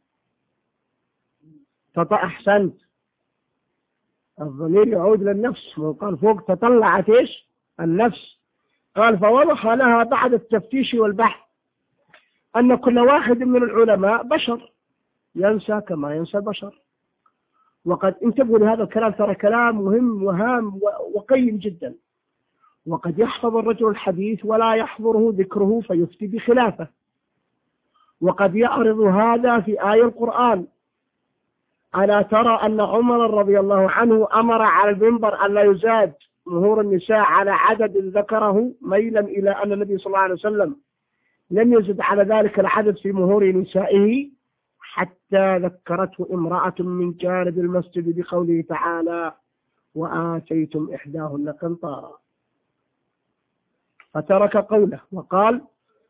[SPEAKER 2] أحسنت، الضمير يعود للنفس، وقال فوق تطلعت إيش؟ النفس. قال: فوضح لها بعد التفتيش والبحث أن كل واحد من العلماء بشر ينسى كما ينسى البشر. وقد انتبهوا لهذا الكلام، ترى كلام مهم وهام وقيم جدا. وقد يحفظ الرجل الحديث ولا يحضره ذكره فيفتي بخلافه، وقد يعرض هذا في آية القرآن: ألا ترى أن عمر رضي الله عنه أمر على المنبر أن لا يزاد مهور النساء على عدد ذكره، ميلا إلى أن النبي صلى الله عليه وسلم لم يزد على ذلك العدد في مهور نسائه، حتى ذكرته امرأة من جانب المسجد بقوله تعالى: وآتيتم إحداهن قنطارا. فترك قوله وقال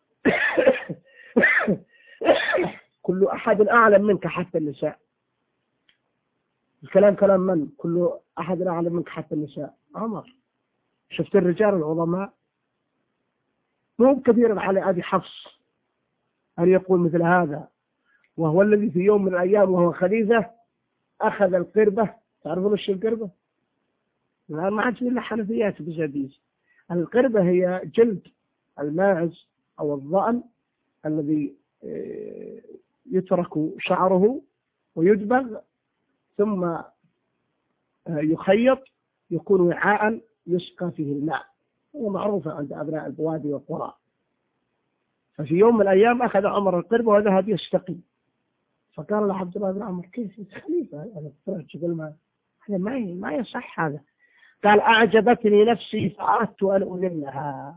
[SPEAKER 2] كل أحد أعلم منك حتى النساء. الكلام كلام من؟ كل أحد أعلم منك حتى النساء. عمر. شفت الرجال العظماء مو كثير على أبي حفص أن يقول مثل هذا، وهو الذي في يوم من الأيام وهو خليفة أخذ القربة. تعرفون ايش القربة؟ الآن ما عاد في إلا حنفيات بزبيز. القربة هي جلد الماعز أو الضأن الذي يترك شعره ويدبغ ثم يخيط، يكون وعاء يسقى فيه الماء، هو معروفة عند أبناء البوادي والقرى. ففي يوم من الأيام أخذ عمر القربة وذهب يستقي، فقال له عبد الله بن عمر كيف أنت خليفة هذا تقول ما هذا ما ما يصح هذا. قال أعجبتني نفسي فأردت أن أذلها.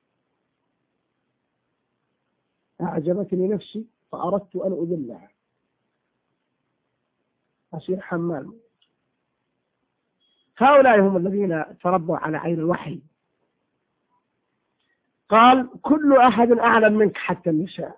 [SPEAKER 2] أعجبتني نفسي فأردت أن أذلها، أصير حمال. هؤلاء هم الذين تربوا على عين الوحي. قال كل أحد أعلم منك حتى النساء.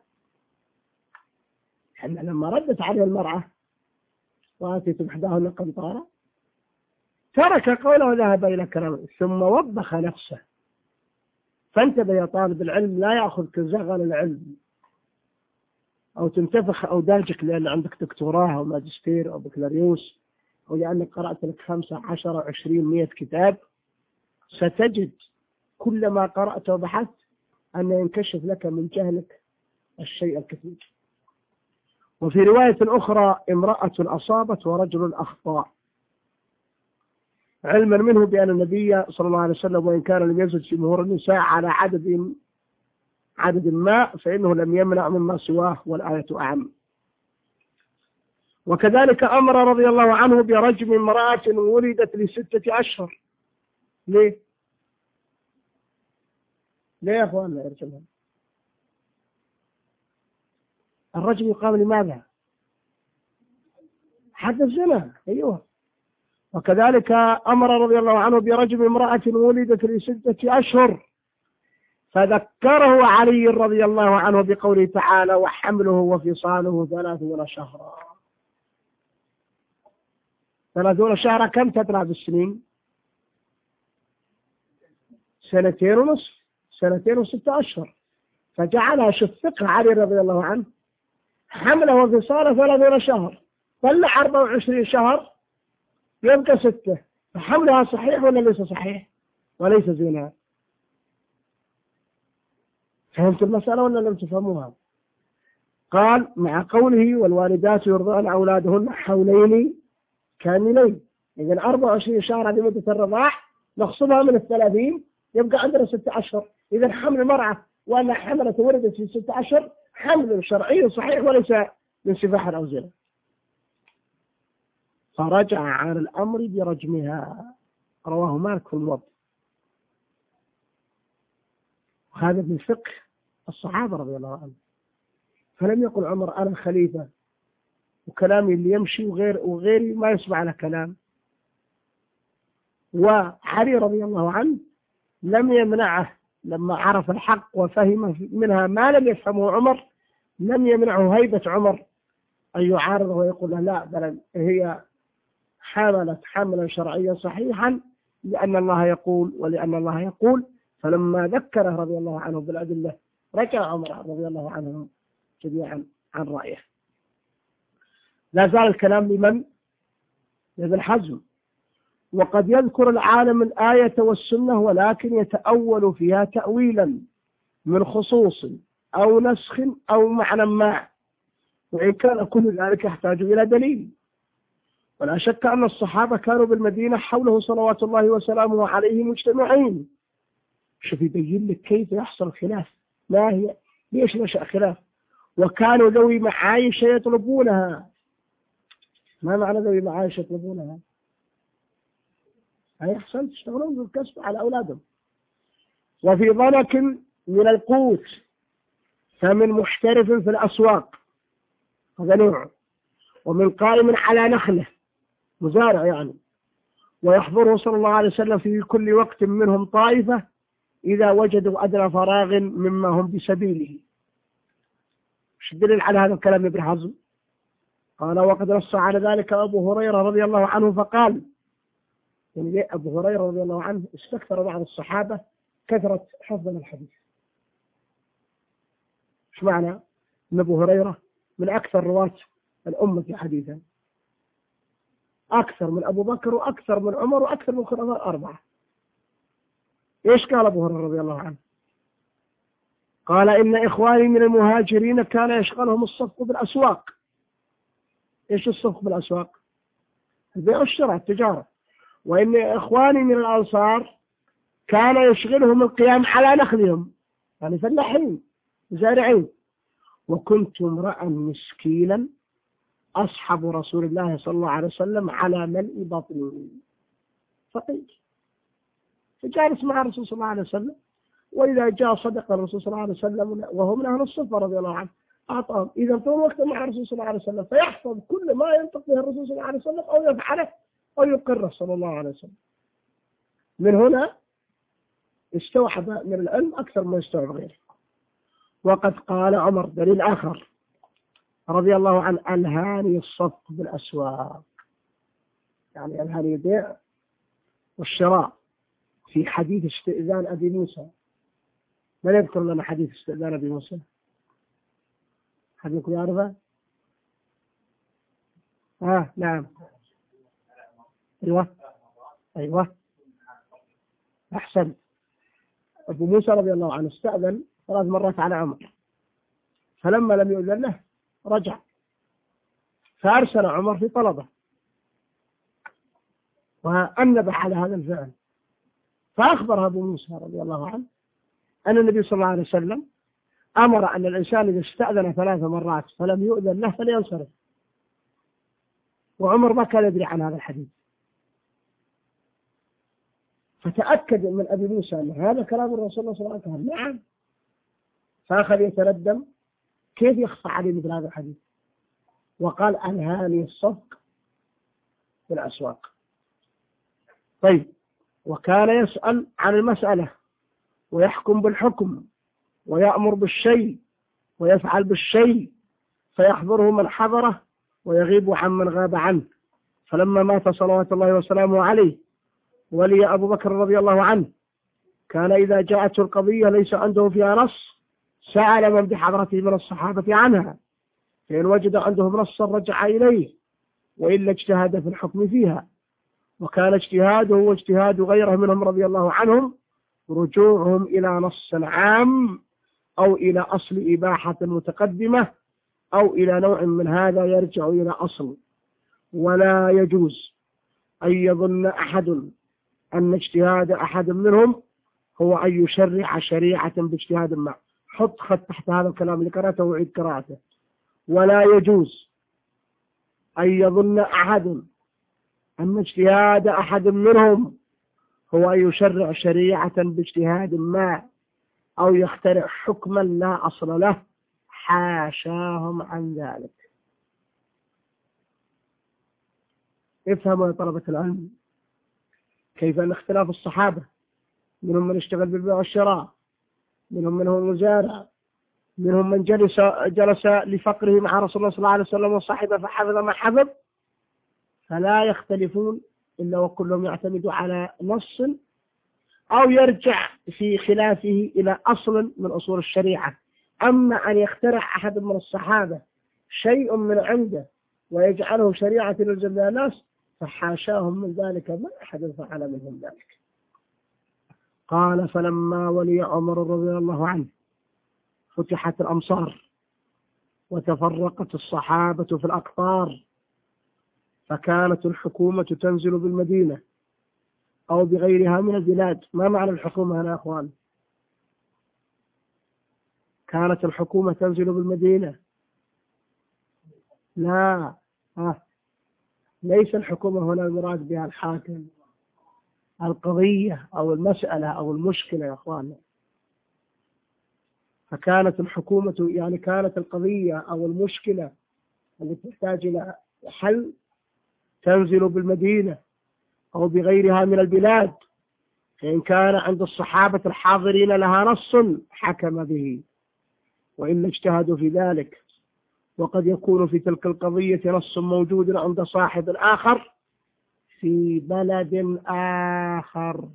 [SPEAKER 2] حنا لما ردت عليه المرأة وآتيت إحداهن قنطارا ترك قوله وذهب إلى كلامه ثم وبخ نفسه. فانتبه يا طالب العلم، لا يأخذك زغل العلم أو تنتفخ أو داجك لأن عندك دكتوراه أو ماجستير أو بكالوريوس أو لأنك قرأت لك خمسة عشر عشرين مئة كتاب. ستجد كلما قرأت وبحثت أن ينكشف لك من جهلك الشيء الكثير. وفي رواية أخرى امرأة أصابت ورجل أخطأ، علما منه بأن النبي صلى الله عليه وسلم وإن كان لم يزد جمهور النساء على عدد عدد ما فإنه لم يمنع مما سواه والآية أعم. وكذلك أمر رضي الله عنه برجم امرأة ولدت لستة أشهر. ليه؟ ليه يا أخواننا يرجمهم؟ الرجم يقام لماذا؟ حد الزنا. أيوه. وكذلك أمر رضي الله عنه برجم امرأة ولدت لستة أشهر، فذكره علي رضي الله عنه بقوله تعالى وحمله وفصاله ثلاثون شهرا. ثلاثون شهرا كم تترى بالسنين؟ سنتين ونصف، سنتين وستة أشهر. فجعلها شفقها علي رضي الله عنه حمله وفصاله ثلاثون شهر، طلع أربعة وعشرين شهر يبقى ستة. فحملها صحيح ولا ليس صحيح؟ وليس زنا. فهمت المسألة ولا لم تفهموها؟ قال مع قوله والوالدات يرضعن أولادهن حولين كاملين. إذن أربعة وعشرين شهر هذه مدة الرضاع نخصمها من الثلاثين يبقى عندنا ستة أشهر. إذن حمل المرأة وأنها حملت وردت في ستة أشهر حمل شرعي صحيح وليس من سفاح أو زنا. فرجع عن الأمر برجمها. رواه مالك في الموطأ. وهذا من فقه الصحابة رضي الله عنهم. فلم يقل عمر أنا خليفة وكلامي اللي يمشي وغير وغيري ما يسمع له كلام. وعلي رضي الله عنه لم يمنعه لما عرف الحق وفهم منها ما لم يفهمه عمر، لم يمنعه هيبة عمر أن يعارضه ويقول له لا بل هي حملت حملا شرعيا صحيحا لأن الله يقول ولأن الله يقول. فلما ذكره رضي الله عنه بالأدلة رجع عمر رضي الله عنه جميعا عن رأيه. لا زال الكلام لمن؟ لابن حزم. وقد يذكر العالم الآية والسنة ولكن يتأول فيها تأويلا من خصوص أو نسخ أو معنى ما، وإن كان كل ذلك يحتاج إلى دليل. ولا شك أن الصحابة كانوا بالمدينة حوله صلوات الله وسلامه عليه مجتمعين. شوف يبين لك كيف يحصل خلاف، ما هي ليش نشأ خلاف. وكانوا ذوي معايش يطلبونها. ما معنى ذوي معايش يطلبونها؟ هيحصل تشتغلون بالكسب على أولادهم. وفي ضنك من القوت فمن محترف في الأسواق هذا نوع، ومن قائم على نخله مزارع يعني، ويحضره صلى الله عليه وسلم في كل وقت منهم طائفة إذا وجدوا أدنى فراغ مما هم بسبيله. مش الدليل على هذا الكلام ابن حزم؟ قال وقد نص على ذلك أبو هريرة رضي الله عنه فقال، يعني أبو هريرة رضي الله عنه استكثر بعض الصحابة كثرة حفظ الحديث. ايش معنى؟ أن أبو هريرة من أكثر رواة الأمة حديثا، أكثر من أبو بكر وأكثر من عمر وأكثر من الخلفاء الأربعة. إيش قال أبو هريرة رضي الله عنه؟ قال إن إخواني من المهاجرين كان يشغلهم الصفق بالأسواق. إيش الصفق بالأسواق؟ البيع والشراء، التجارة. وإن إخواني من الأنصار كان يشغلهم القيام على نخلهم، يعني فلاحين زارعين. وكنت امرأ مسكينا أصحب رسول الله صلى الله عليه وسلم على ملء بطني، فقير، فجالس مع الرسول صلى الله عليه وسلم، وإذا جاء صدق الرسول صلى الله عليه وسلم وهو من أهل الصفة رضي الله عنه أعطاهم. إذا طول وقت مع الرسول صلى الله عليه وسلم فيحفظ كل ما ينطق به الرسول صلى الله عليه وسلم أو يفعله أو يقره صلى الله عليه وسلم. من هنا استوحب من العلم أكثر ما يستوعب غيره. وقد قال عمر دليل آخر رضي الله عنه: ألهاني الصفق بالأسواق، يعني ألهاني البيع والشراء. في حديث استئذان أبي موسى، من يذكر لنا حديث استئذان أبي موسى؟ حديث يعرفه؟ آه نعم، أيوة أيوة أحسن. أبو موسى رضي الله عنه استأذن ثلاث مرات على عمر، فلما لم يؤذن له رجع، فأرسل عمر في طلبه وأنبه على هذا الفعل، فأخبر أبو موسى رضي الله عنه أن النبي صلى الله عليه وسلم أمر أن الإنسان إذا استأذن ثلاث مرات فلم يؤذن له فلينصرف. وعمر ما كان يدري عن هذا الحديث، فتأكد من أبي موسى أن هذا كلام الرسول صلى الله عليه وسلم. نعم، فأخذ يتردم كيف يخفى عليه مثل هذا الحديث، وقال: أنهاني الصفق بالأسواق. طيب، وكان يسأل عن المسألة ويحكم بالحكم ويأمر بالشيء ويفعل بالشيء، فيحضره من حضره ويغيب عن من غاب عنه. فلما مات صلوات الله وسلامه عليه ولي أبو بكر رضي الله عنه، كان إذا جاءته القضية ليس عنده فيها نص سأل من بحضرته من الصحابة عنها، فإن وجد عندهم نصا رجع إليه، وإلا اجتهد في الحكم فيها. وكان اجتهاده واجتهاد غيره منهم رضي الله عنهم رجوعهم إلى نص عام أو إلى أصل إباحة متقدمة أو إلى نوع من هذا يرجع إلى أصل. ولا يجوز أن يظن أحد أن اجتهاد أحد منهم هو أن يشرع شريعة باجتهاد ما. حط خط تحت هذا الكلام اللي قرأته وعيد قراءته. ولا يجوز أن يظن أحد أن اجتهاد أحد منهم هو أن يشرع شريعة باجتهاد ما أو يخترع حكما لا أصل له، حاشاهم عن ذلك. افهموا يا طلبة العلم كيف أن اختلاف الصحابة، منهم من اشتغل بالبيع والشراء، منهم من هو مزارع، منهم من جلس جلس لفقره مع رسول الله صلى الله عليه وسلم وصاحبه فحفظ ما حفظ، فلا يختلفون إلا وكلهم يعتمد على نص أو يرجع في خلافه إلى أصل من أصول الشريعة. أما أن يخترع أحد من الصحابة شيء من عنده ويجعله شريعة للجميع الناس فحاشاهم من ذلك، ما أحد فعل منهم ذلك. قال: فلما ولي عمر رضي الله عنه فتحت الأمصار وتفرقت الصحابة في الأقطار، فكانت الحكومة تنزل بالمدينة أو بغيرها من البلاد. ما معنى الحكومة هنا يا أخوان؟ كانت الحكومة تنزل بالمدينة؟ لا، آه. ليس الحكومة هنا المراد بها الحاكم، القضية أو المسألة أو المشكلة يا أخوان. فكانت الحكومة يعني كانت القضية أو المشكلة التي تحتاج إلى حل تنزل بالمدينة أو بغيرها من البلاد، فإن كان عند الصحابة الحاضرين لها نص حكم به، وإن اجتهدوا في ذلك. وقد يكون في تلك القضية نص موجود عند صاحب آخر في بلد آخر.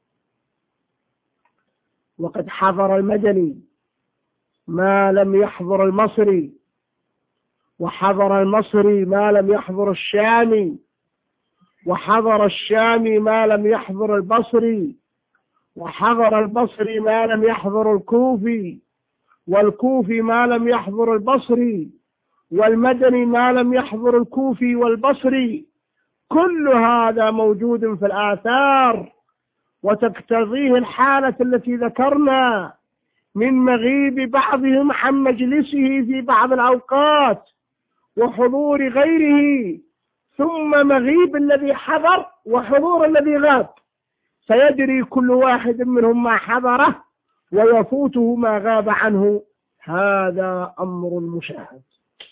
[SPEAKER 2] وقد حضر المدني ما لم يحضر المصري، وحضر المصري ما لم يحضر الشامي، وحضر الشامي ما لم يحضر البصري، وحضر البصري ما لم يحضر الكوفي، والكوفي ما لم يحضر البصري، والمدني ما لم يحضر الكوفي والبصري. كل هذا موجود في الآثار، وتقتضيه الحالة التي ذكرنا من مغيب بعضهم عن مجلسه في بعض الأوقات وحضور غيره، ثم مغيب الذي حضر وحضور الذي غاب، فيدري كل واحد منهم ما حضره ويفوته ما غاب عنه. هذا أمر مشاهد.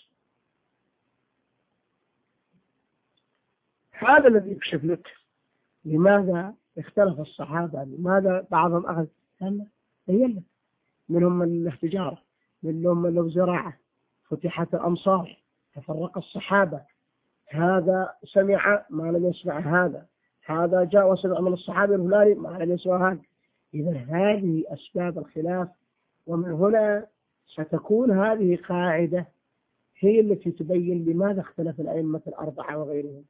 [SPEAKER 2] هذا الذي يكشف لك لماذا اختلف الصحابة، لماذا بعضهم أخذ هي منهم من له تجارة، منهم من له زراعة، فتحت الأمصار، تفرق الصحابة، هذا سمع ما لم يسمع هذا، هذا جاء وسمع من الصحابي الفلاني ما لم يسمع هذا. إذا هذه أسباب الخلاف، ومن هنا ستكون هذه قاعدة هي التي تبين لماذا اختلف الأئمة الأربعة وغيرهم.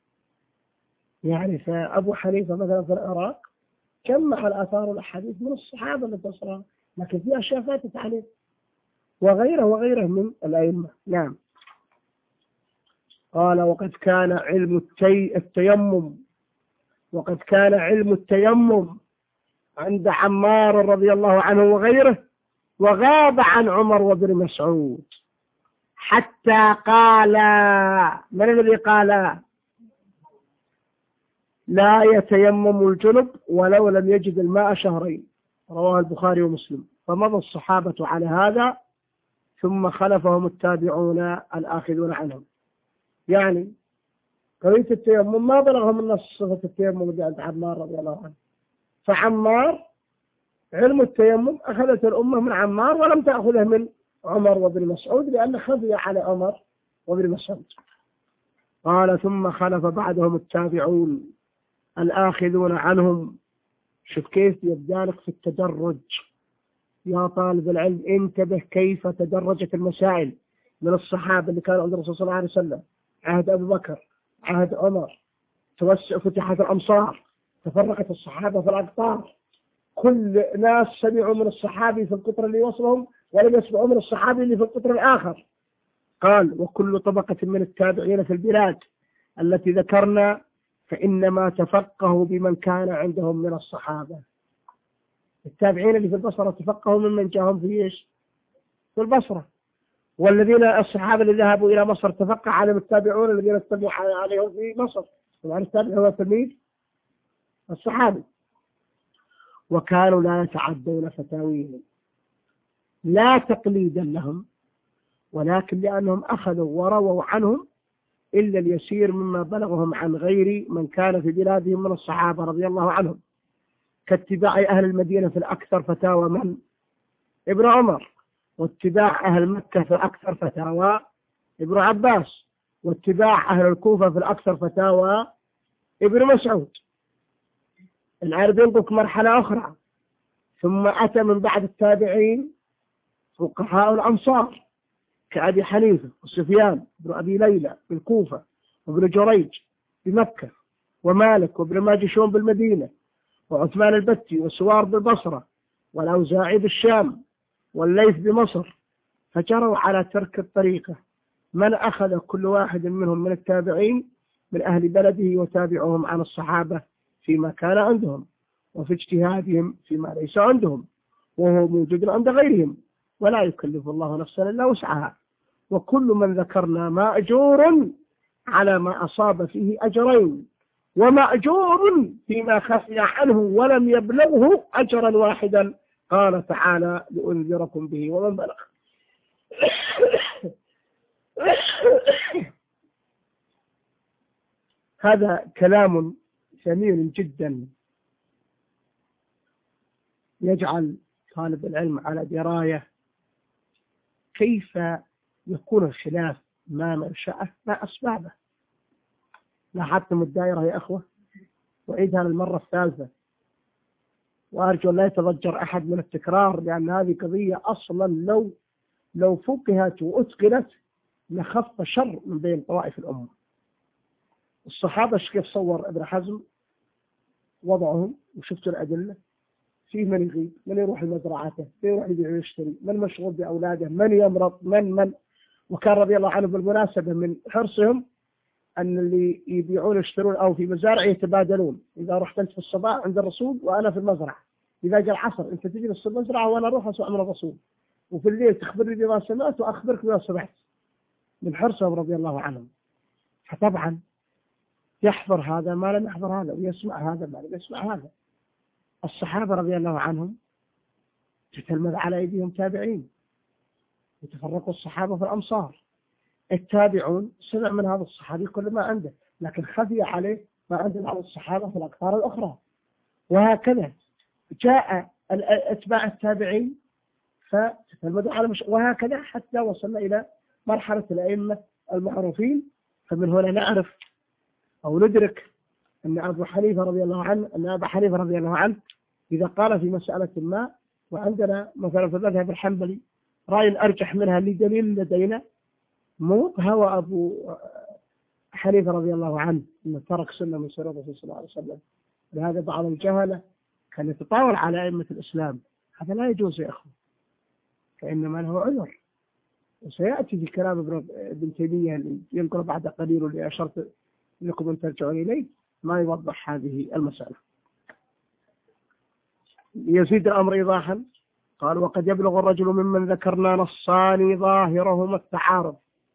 [SPEAKER 2] يعني فأبو حنيفة مثلا في العراق جمع الآثار والأحاديث من الصحابة المتصلة، لكن في أشياء فاتت عليه، وغيره وغيره من الأئمة. نعم. قال وقد كان علم التي التيمم وقد كان علم التيمم عند عمار رضي الله عنه وغيره، وغاب عن عمر وابن مسعود حتى قال، من الذي قال لا يتيمم الجنب ولو لم يجد الماء شهرين؟ رواه البخاري ومسلم. فمضى الصحابة على هذا، ثم خلفهم التابعون الآخذون عنهم. يعني قضية التيمم ما بلغهم النص صفة التيمم اللي عند عمار رضي الله عنه، فعمار علم التيمم أخذت الأمة من عمار ولم تأخذه من عمر وابن مسعود، لأن خفي على عمر وابن مسعود. قال ثم خلف بعدهم التابعون الآخذون عنهم. شوف كيف يبدالك في التدرج يا طالب العلم، انتبه كيف تدرجت المسائل من الصحابة اللي كانوا عند الرسول صلى الله عليه وسلم، عهد أبو بكر، عهد عمر، توسع فتحت الأمصار، تفرقت الصحابة في الأقطار، كل ناس سمعوا من الصحابي في القطر اللي وصلهم ولم يسمعوا من الصحابي اللي في القطر الآخر. قال وكل طبقة من التابعين في البلاد التي ذكرنا فإنما تفقهوا بمن كان عندهم من الصحابة. التابعين اللي في البصرة تفقهوا ممن جاءهم في إيش؟ في البصرة. والذين الصحابة اللي ذهبوا إلى مصر تفقه عليهم التابعون الذين اتبعوا عليهم في مصر. طبعا التابع هو تلميذ الصحابي. وكانوا لا يتعدون فتاويهم لا تقليدا لهم، ولكن لأنهم أخذوا ورووا عنهم إلا اليسير مما بلغهم عن غير من كان في بلادهم من الصحابة رضي الله عنهم، كاتباع أهل المدينة في الأكثر فتاوى من؟ ابن عمر، واتباع أهل مكة في الأكثر فتاوى ابن عباس، واتباع أهل الكوفة في الأكثر فتاوى ابن مسعود. العرب ينطق مرحلة أخرى، ثم أتى من بعد التابعين فقهاء الأمصار كأبي حنيفة وسفيان بن أبي ليلى بالكوفة، وابن جريج بمكة، ومالك وابن ماجشون بالمدينة، وعثمان البتي وسوار بالبصرة، والأوزاعي بالشام، والليث بمصر. فجروا على ترك الطريقة من أخذ كل واحد منهم من التابعين من أهل بلده وتابعهم عن الصحابة فيما كان عندهم، وفي اجتهادهم فيما ليس عندهم، وهو موجود عند غيرهم، ولا يكلف الله نفسا إلا وسعها. وكل من ذكرنا مأجور على ما أصاب فيه أجرين، ومأجور فيما خفي عنه ولم يبلغه أجرا واحدا. قال تعالى لأنذركم به ومن بلغ. هذا كلام ثمين جدا يجعل طالب العلم على دراية كيف يكون الخلاف ما منشأه ما أسبابه. لاحظتم الدائرة يا أخوة، وعيدها للمرة الثالثة، وأرجو لا يتضجر أحد من التكرار، لأن هذه قضية أصلا لو لو فقهت وأتقنت لخف شر من بين طوائف الأمة. الصحابة كيف صور ابن حزم وضعهم، وشفتوا الأدلة، في من يغيب، من يروح لمزرعته، من يروح يبيع ويشتري، من مشغول بأولاده، من يمرض، من من وكان رضي الله عنه بالمناسبة من حرصهم أن اللي يبيعون يشترون أو في مزارع يتبادلون. إذا رحت أنت في الصباح عند الرسول وأنا في المزرعة، إذا جاء العصر أنت تجلس في المزرعة وأنا أروح أسمع من الرسول، وفي الليل تخبرني بما سمعت وأخبرك بما سمعت، من حرصهم رضي الله عنهم. فطبعا يحضر هذا ما لم يحضر هذا، ويسمع هذا ما لم يسمع هذا. الصحابة رضي الله عنهم تتلمذ على أيديهم تابعين، يتفرقوا الصحابة في الأمصار. التابعون سمع من هذا الصحابي كل ما عنده، لكن خفي عليه ما عند بعض الصحابة في الأقطار الأخرى. وهكذا جاء أتباع التابعين فتتلمذوا على مش... وهكذا حتى وصلنا إلى مرحلة الأئمة المعروفين. فمن هنا نعرف أو ندرك أن أبو حنيفة رضي الله عنه أن أبا حنيفة رضي الله عنه إذا قال في مسألة ما، وعندنا مثلا في المذهب الحنبلي رأي أرجح منها لدليل لدينا، مو هو أبو حنيفة رضي الله عنه أنه ترك سنة من سنة الرسول صلى الله عليه وسلم. لهذا بعض الجهلة كان يتطاول على أئمة الإسلام، هذا لا يجوز يا أخوة، فإنما له عذر. وسيأتي في كلام ابن تيمية اللي ينقل بعد قليل واللي أشرت لكم أن ترجعون إليه ما يوضح هذه المسألة. يزيد الأمر إيضاحا، قال: وقد يبلغ الرجل ممن ذكرنا نصان ظاهرهما التعارض،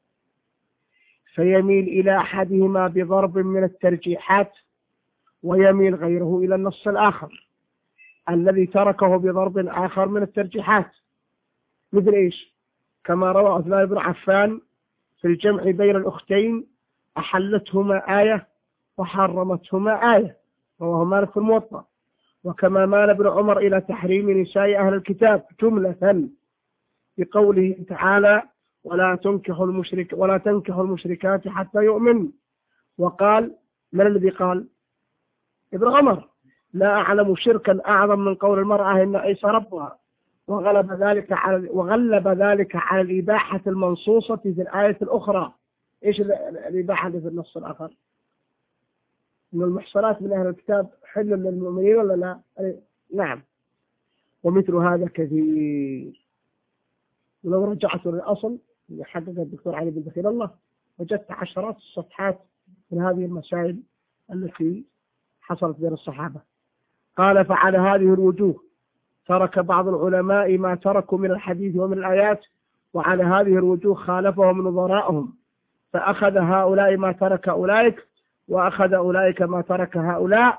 [SPEAKER 2] فيميل إلى أحدهما بضرب من الترجيحات، ويميل غيره إلى النص الآخر الذي تركه بضرب آخر من الترجيحات. مثل إيش؟ كما روى عثمان بن عفان في الجمع بين الأختين: أحلتهما آية وحرمتهما آية، رواه مالك في الموطأ. وكما مال ابن عمر إلى تحريم نساء أهل الكتاب جملة بقوله تعالى: ولا تنكحوا المشرك ولا تنكحوا المشركات حتى يؤمن. وقال: من الذي قال؟ ابن عمر: لا أعلم شركا أعظم من قول المرأة إن عيسى ربها. وغلب ذلك على وغلب ذلك على الإباحة المنصوصة في الآية الأخرى. إيش الإباحة اللي في النص الآخر؟ إن المحصنات من أهل الكتاب حل للمؤمنين ولا لا؟ نعم. ومثل هذا كثير. ولو رجعت للأصل اللي حققه الدكتور علي بن دخيل الله، وجدت عشرات الصفحات من هذه المسائل التي حصلت بين الصحابة. قال: فعلى هذه الوجوه ترك بعض العلماء ما تركوا من الحديث ومن الآيات، وعلى هذه الوجوه خالفهم نظراءهم، فأخذ هؤلاء ما ترك أولئك، وأخذ أولئك ما ترك هؤلاء،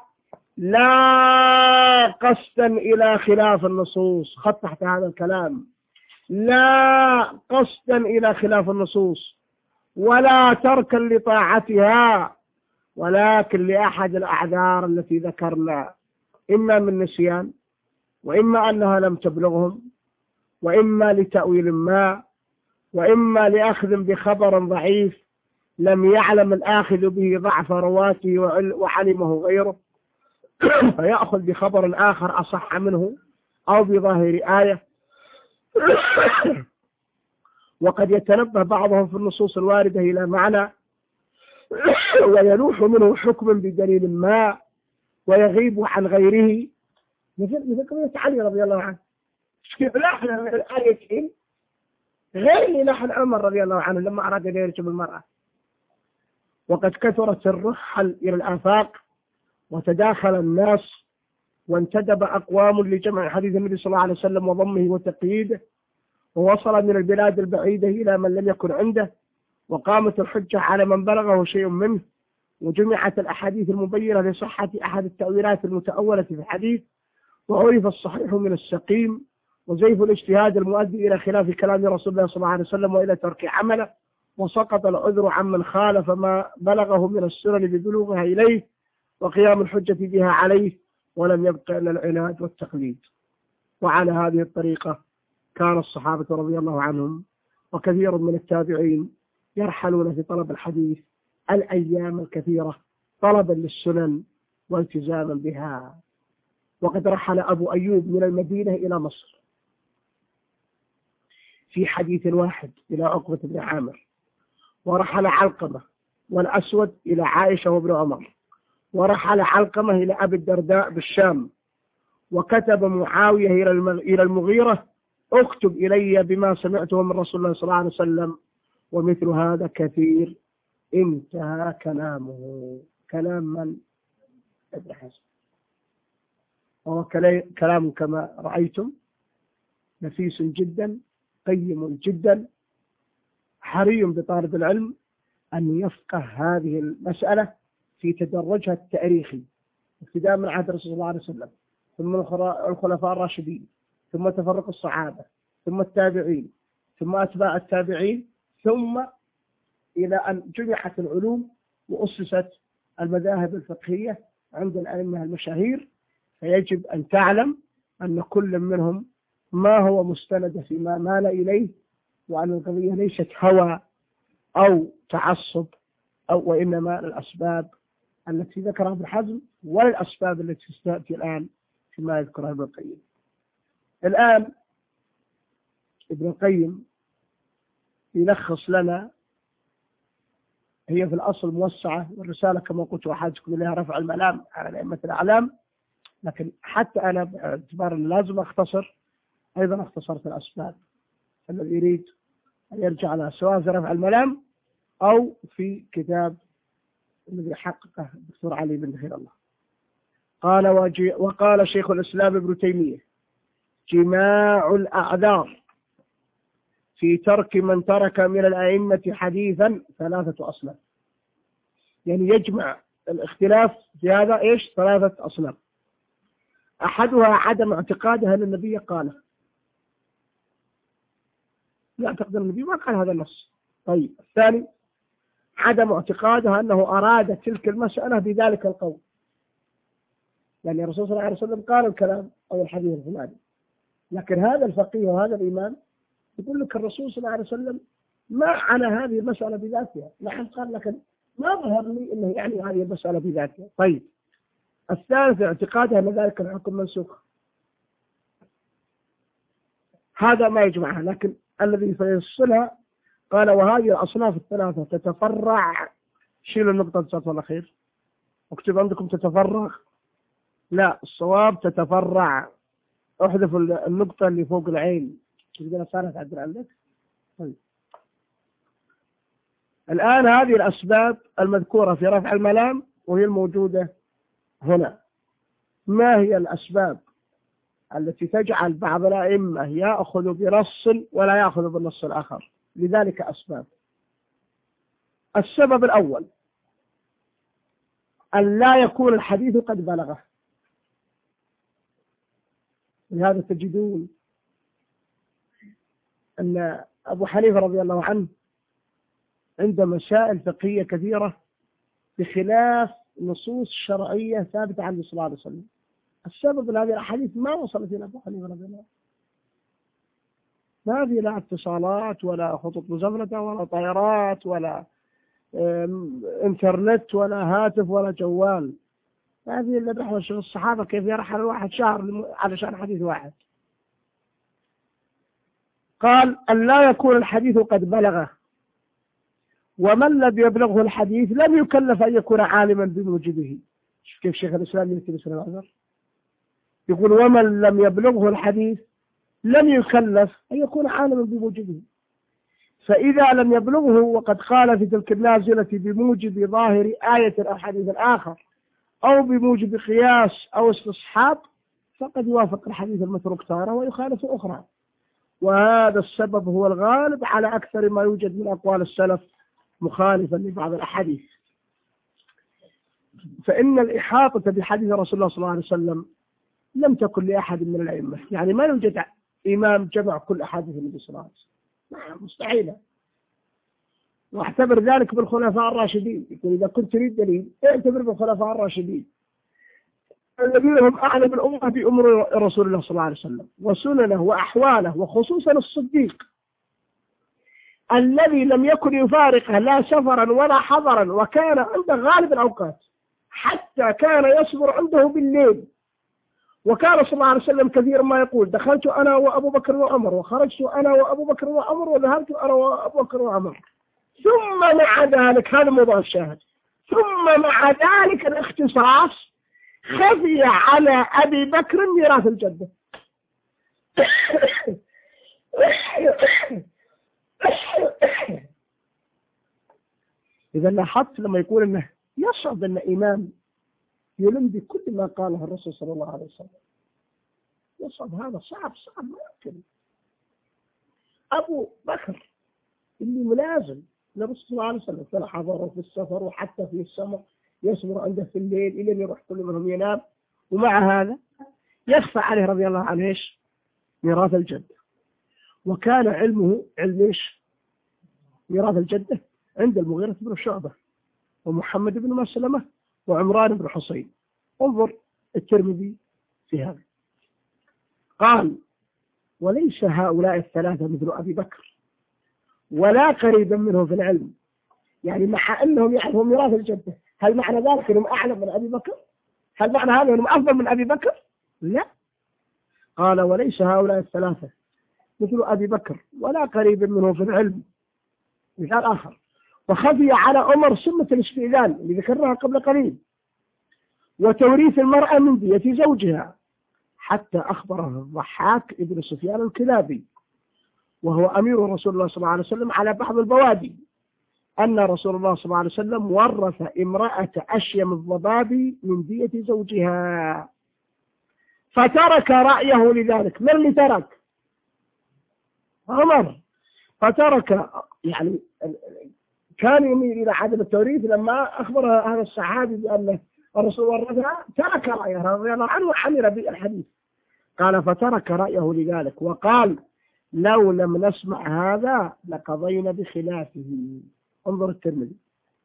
[SPEAKER 2] لا قصدا إلى خلاف النصوص. خط تحت هذا الكلام: لا قصدا إلى خلاف النصوص، ولا تركا لطاعتها، ولكن لأحد الأعذار التي ذكرنا، إما من نسيان، وإما أنها لم تبلغهم، وإما لتأويل ما، وإما لأخذ بخبر ضعيف لم يعلم الآخذ به ضعف رواته وعلمه غيره، فيأخذ بخبر آخر أصح منه أو بظاهر آية. وقد يتنبه بعضهم في النصوص الواردة إلى معنى ويلوح منه حكم بدليل ما ويغيب عن غيره، مثل قضية علي رضي الله عنه، لحن الآيتين غير لحن عمر رضي الله عنه لما أراد أن يرجم المرأة. وقد كثرت الرحل إلى الآفاق وتداخل الناس، وانتدب أقوام لجمع حديث النبي صلى الله عليه وسلم وضمه وتقييده، ووصل من البلاد البعيدة إلى من لم يكن عنده، وقامت الحجة على من بلغه شيء منه، وجمعت الأحاديث المبينة لصحة أحد التأويلات المتأولة في الحديث، وعرف الصحيح من السقيم، وزيف الاجتهاد المؤدي إلى خلاف كلام رسول الله صلى الله عليه وسلم وإلى ترك عمله، وسقط العذر عمن خالف ما بلغه من السنن ببلوغها إليه وقيام الحجة بها عليه، ولم يبق إلا العناد والتقليد. وعلى هذه الطريقة كان الصحابة رضي الله عنهم وكثير من التابعين يرحلون في طلب الحديث الأيام الكثيرة طلبا للسنن والتزاما بها. وقد رحل أبو أيوب من المدينة إلى مصر في حديث واحد إلى عقبة بن عامر، ورحل علقمة والأسود إلى عائشة وابن عمر، ورحل علقمة إلى أبي الدرداء بالشام، وكتب معاوية إلى المغيرة اكتب إلي بما سمعته من رسول الله صلى الله عليه وسلم، ومثل هذا كثير. انتهى كلامه. كلام من؟ ابن حزم. وهو كلام كما رأيتم نفيس جدا قيم جدا، حري بطالب العلم أن يفقه هذه المسألة في تدرجها التاريخي، ابتداء من عهد الرسول صلى الله عليه وسلم، ثم الخلفاء الراشدين، ثم تفرق الصحابة، ثم التابعين، ثم أتباع التابعين، ثم إلى أن جمعت العلوم وأسست المذاهب الفقهية عند الأئمة المشاهير. فيجب أن تعلم أن كل منهم ما هو مستند فيما مال إليه، وأن القضية ليست هوى أو تعصب، أو وإنما الأسباب التي ذكرها ابن حزم والأسباب التي ستأتي الآن فيما يذكرها ابن القيم. الآن ابن القيم يلخص لنا، هي في الأصل موسعة، والرسالة كما قلت وحاجكم إليها رفع الملام على أئمة الأعلام، لكن حتى أنا باعتبار أن لازم أختصر أيضا اختصرت الأسباب. الذي يريد أن يرجع على سواء في رفع الملام أو في كتاب الذي حققه الدكتور علي بن خير الله. قال وقال شيخ الإسلام ابن تيمية جماع الأعذار في ترك من ترك من الأئمة حديثا ثلاثة أصناف. يعني يجمع الاختلاف في هذا إيش؟ ثلاثة أصناف. أحدها عدم اعتقادها أن النبي قاله، يعتقد النبي ما قال هذا النص. طيب، الثاني عدم اعتقادها أنه أراد تلك المسألة بذلك القول، يعني الرسول صلى الله عليه وسلم قال الكلام أو الحديث الفلاني، لكن هذا الفقيه وهذا الإمام يقول لك الرسول صلى الله عليه وسلم ما على هذه المسألة بذاتها. نعم قال، لكن ما ظهر لي أنه يعني هذه المسألة بذاتها. طيب، الثالث اعتقادها أن ذلك الحكم منسوخ، هذا ما يجمعها. لكن الذي سيفصلها قال وهذه الأصناف الثلاثة تتفرع. شيلوا النقطة جزاكم الله خير، اكتب عندكم تتفرع، لا الصواب تتفرع. احذف النقطة اللي فوق العين كذا صارت عدل عندك. طيب، الآن هذه الأسباب المذكورة في رفع الملام وهي الموجودة هنا، ما هي الأسباب التي تجعل بعض الأئمة يأخذ بنص ولا يأخذ بالنص الآخر؟ لذلك أسباب. السبب الأول أن لا يكون الحديث قد بلغه. لهذا تجدون أن أبو حنيفة رضي الله عنه عند مسائل فقهية كثيرة بخلاف نصوص شرعية ثابتة عن صلى الله عليه وسلم. السبب أن هذه الأحاديث ما وصلت إلى أبو حنيفة رضي الله عنه، ما في لا اتصالات ولا خطوط مزمنة ولا طائرات ولا انترنت ولا هاتف ولا جوال. هذه اللي بحث شوف الصحابة كيف يرحل الواحد شهر علشان حديث واحد. قال أن لا يكون الحديث قد بلغه، ومن لم يبلغه الحديث لم يكلف أن يكون عالما بموجبه. شوف كيف شيخ الإسلام يكتب اسم الأزهر، يقول ومن لم يبلغه الحديث لم يكلف أن يكون عالما بموجبه. فإذا لم يبلغه وقد قال في تلك النازلة بموجب ظاهر آية أو حديث آخر أو بموجب قياس أو استصحاب فقد يوافق الحديث المتروك تارة ويخالف أخرى. وهذا السبب هو الغالب على أكثر ما يوجد من أقوال السلف مخالفا لبعض الأحاديث. فإن الإحاطة بحديث رسول الله صلى الله عليه وسلم لم تكن لأحد من الأئمة، يعني ما يوجد إمام جمع كل أحاديث النبي صلى الله عليه وسلم، مستحيلة. واعتبر ذلك بالخلفاء الراشدين. يقول إذا كنت تريد دليل اعتبر بالخلفاء الراشدين. الذين هم أعلم الأمة بأمر رسول الله صلى الله عليه وسلم وسننه وأحواله، وخصوصا الصديق الذي لم يكن يفارقه لا سفرا ولا حضرا، وكان عنده غالب الأوقات، حتى كان يصبر عنده بالليل. وكان صلى الله عليه وسلم كثيرا ما يقول: دخلت أنا وأبو بكر وعمر، وخرجت أنا وأبو بكر وعمر، وذهبت أنا وأبو بكر وعمر. ثم مع ذلك، هذا موضوع الشاهد، ثم مع ذلك الاختصاص خفي على أبي بكر ميراث الجدة. إذا لاحظت لما يقول أنه يصعب أن إمام يلم بكل ما قاله الرسول صلى الله عليه وسلم، يصعب، هذا صعب صعب ما يمكن. أبو بكر اللي ملازم للرسول صلى الله عليه وسلم في الحضر وفي السفر وحتى في السمر، يصبر عنده في الليل إلى أن يروح كل منهم ينام، ومع هذا يخفى عليه رضي الله عنه إيش؟ ميراث الجدة. وكان علمه علم إيش؟ ميراث الجدة عند المغيرة بن شعبة ومحمد بن مسلمة وعمران بن حصين. انظر الترمذي في هذا، قال: وليس هؤلاء الثلاثة مثل أبي بكر ولا قريبا منهم في العلم. يعني مع أنهم يعرفون ميراث الجدة، هل معنى ذلك أنهم أعلم من أبي بكر؟ هل معنى هذا أنهم أفضل من أبي بكر؟ لا. قال: وليس هؤلاء الثلاثة مثل أبي بكر ولا قريبا منهم في العلم. مثال آخر: وخفي على عمر سنة الاستئذان اللي ذكرناها قبل قليل، وتوريث المرأة من دية زوجها، حتى أخبره الضحاك ابن سفيان الكلابي وهو أمير رسول الله صلى الله عليه وسلم على بعض البوادي أن رسول الله صلى الله عليه وسلم ورث امرأة أشيم الضبابي من دية زوجها، فترك رأيه لذلك. من اللي ترك؟ عمر. فترك، يعني كان يميل إلى عدم التوريث. لما أخبر هذا الصحابي بأن الرسول ورثها ترك رأيه رضي الله عنه وعمل بالحديث. قال: فترك رأيه لذلك وقال: لو لم نسمع هذا لقضينا بخلافه. انظر الترمذي.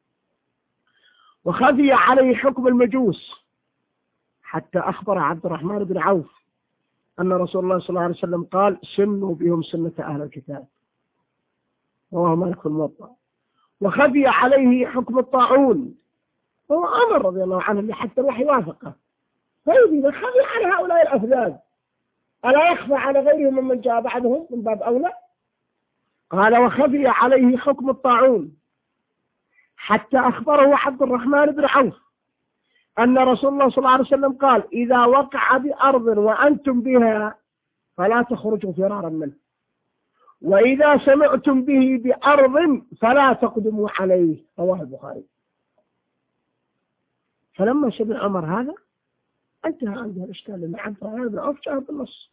[SPEAKER 2] وخفي عليه حكم المجوس، حتى أخبر عبد الرحمن بن عوف أن رسول الله صلى الله عليه وسلم قال: سنوا بهم سنة أهل الكتاب، رواه مالك في الموطأ. وخفي عليه حكم الطاعون، هو عمر رضي الله عنه اللي حتى الوحي وافقه. طيب إذا خفي على هؤلاء الأفذاذ ألا يخفى على غيرهم ممن جاء بعدهم من باب أولى؟ قال: وخفي عليه حكم الطاعون، حتى أخبره عبد الرحمن بن عوف أن رسول الله صلى الله عليه وسلم قال: إذا وقع بأرض وأنتم بها فلا تخرجوا فرارا منه، وإذا سمعتم به بأرض فلا تقدموا عليه، رواه البخاري. فلما سمع عمر هذا انتهى عنده الإشكال، لأن عبد الرحمن بن عوف جاء بالنص.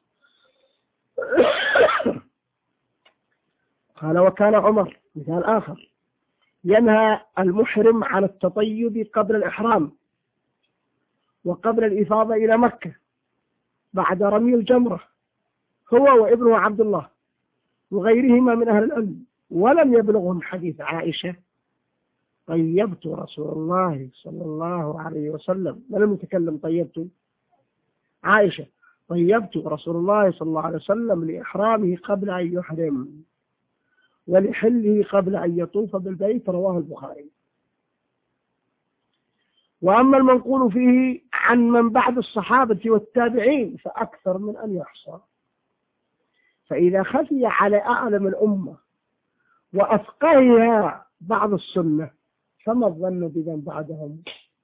[SPEAKER 2] قال: وكان عمر، مثال آخر، ينهى المحرم عن التطيب قبل الإحرام وقبل الإفاضة إلى مكة بعد رمي الجمرة، هو وابنه عبد الله وغيرهما من أهل العلم، ولم يبلغهم حديث عائشة: طيبت رسول الله صلى الله عليه وسلم. ولم يتكلم طيبت عائشة: طيبت رسول الله صلى الله عليه وسلم لإحرامه قبل أن يحرم ولحله قبل أن يطوف بالبيت، رواه البخاري. وأما المنقول فيه عن من بعد الصحابة والتابعين فأكثر من أن يحصى. فإذا خفي على أعلم الأمة وأفقهها بعض السنة فما الظن بمن بعدهم؟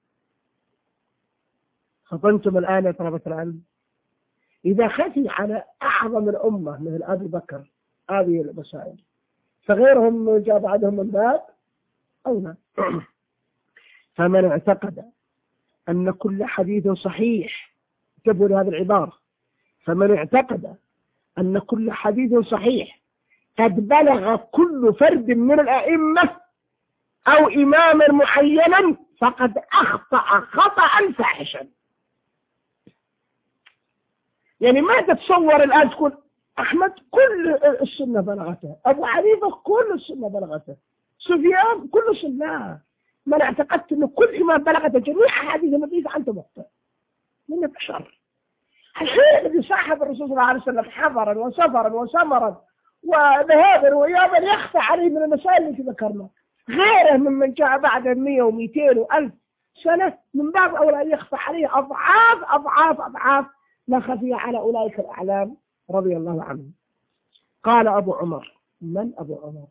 [SPEAKER 2] خطنتم الآن يا طلبة العلم. إذا خفي على أعظم الأمة مثل أبي بكر هذه المسائل، فغيرهم جاء بعدهم من باب أولى. فمن اعتقد أن كل حديث صحيح، انتبهوا لهذه العبارة، فمن اعتقد أن كل حديث صحيح قد بلغ كل فرد من الأئمة أو إماما معينا فقد أخطأ خطأ فاحشا. يعني ما تتصور الآن تقول أحمد كل السنة بلغته، أبو حنيفة كل السنة بلغته، سفيان كل السنة. من اعتقدت أن كل إمام بلغته جميع حديث النبي فأنت مخطئ. من بشر. الحين الذي صاحب الرسول صلى الله عليه وسلم حضرا وسفرا وسمرا وذهابا وإيابا يخفى عليه من المسائل التي ذكرنا، غيره ممن جاء بعد مئة ومئتين وألف سنة من باب أولى يخفى عليه أضعاف أضعاف أضعاف ما خفي على أولئك الأعلام رضي الله عنهم. قال أبو عمر. من أبو عمر؟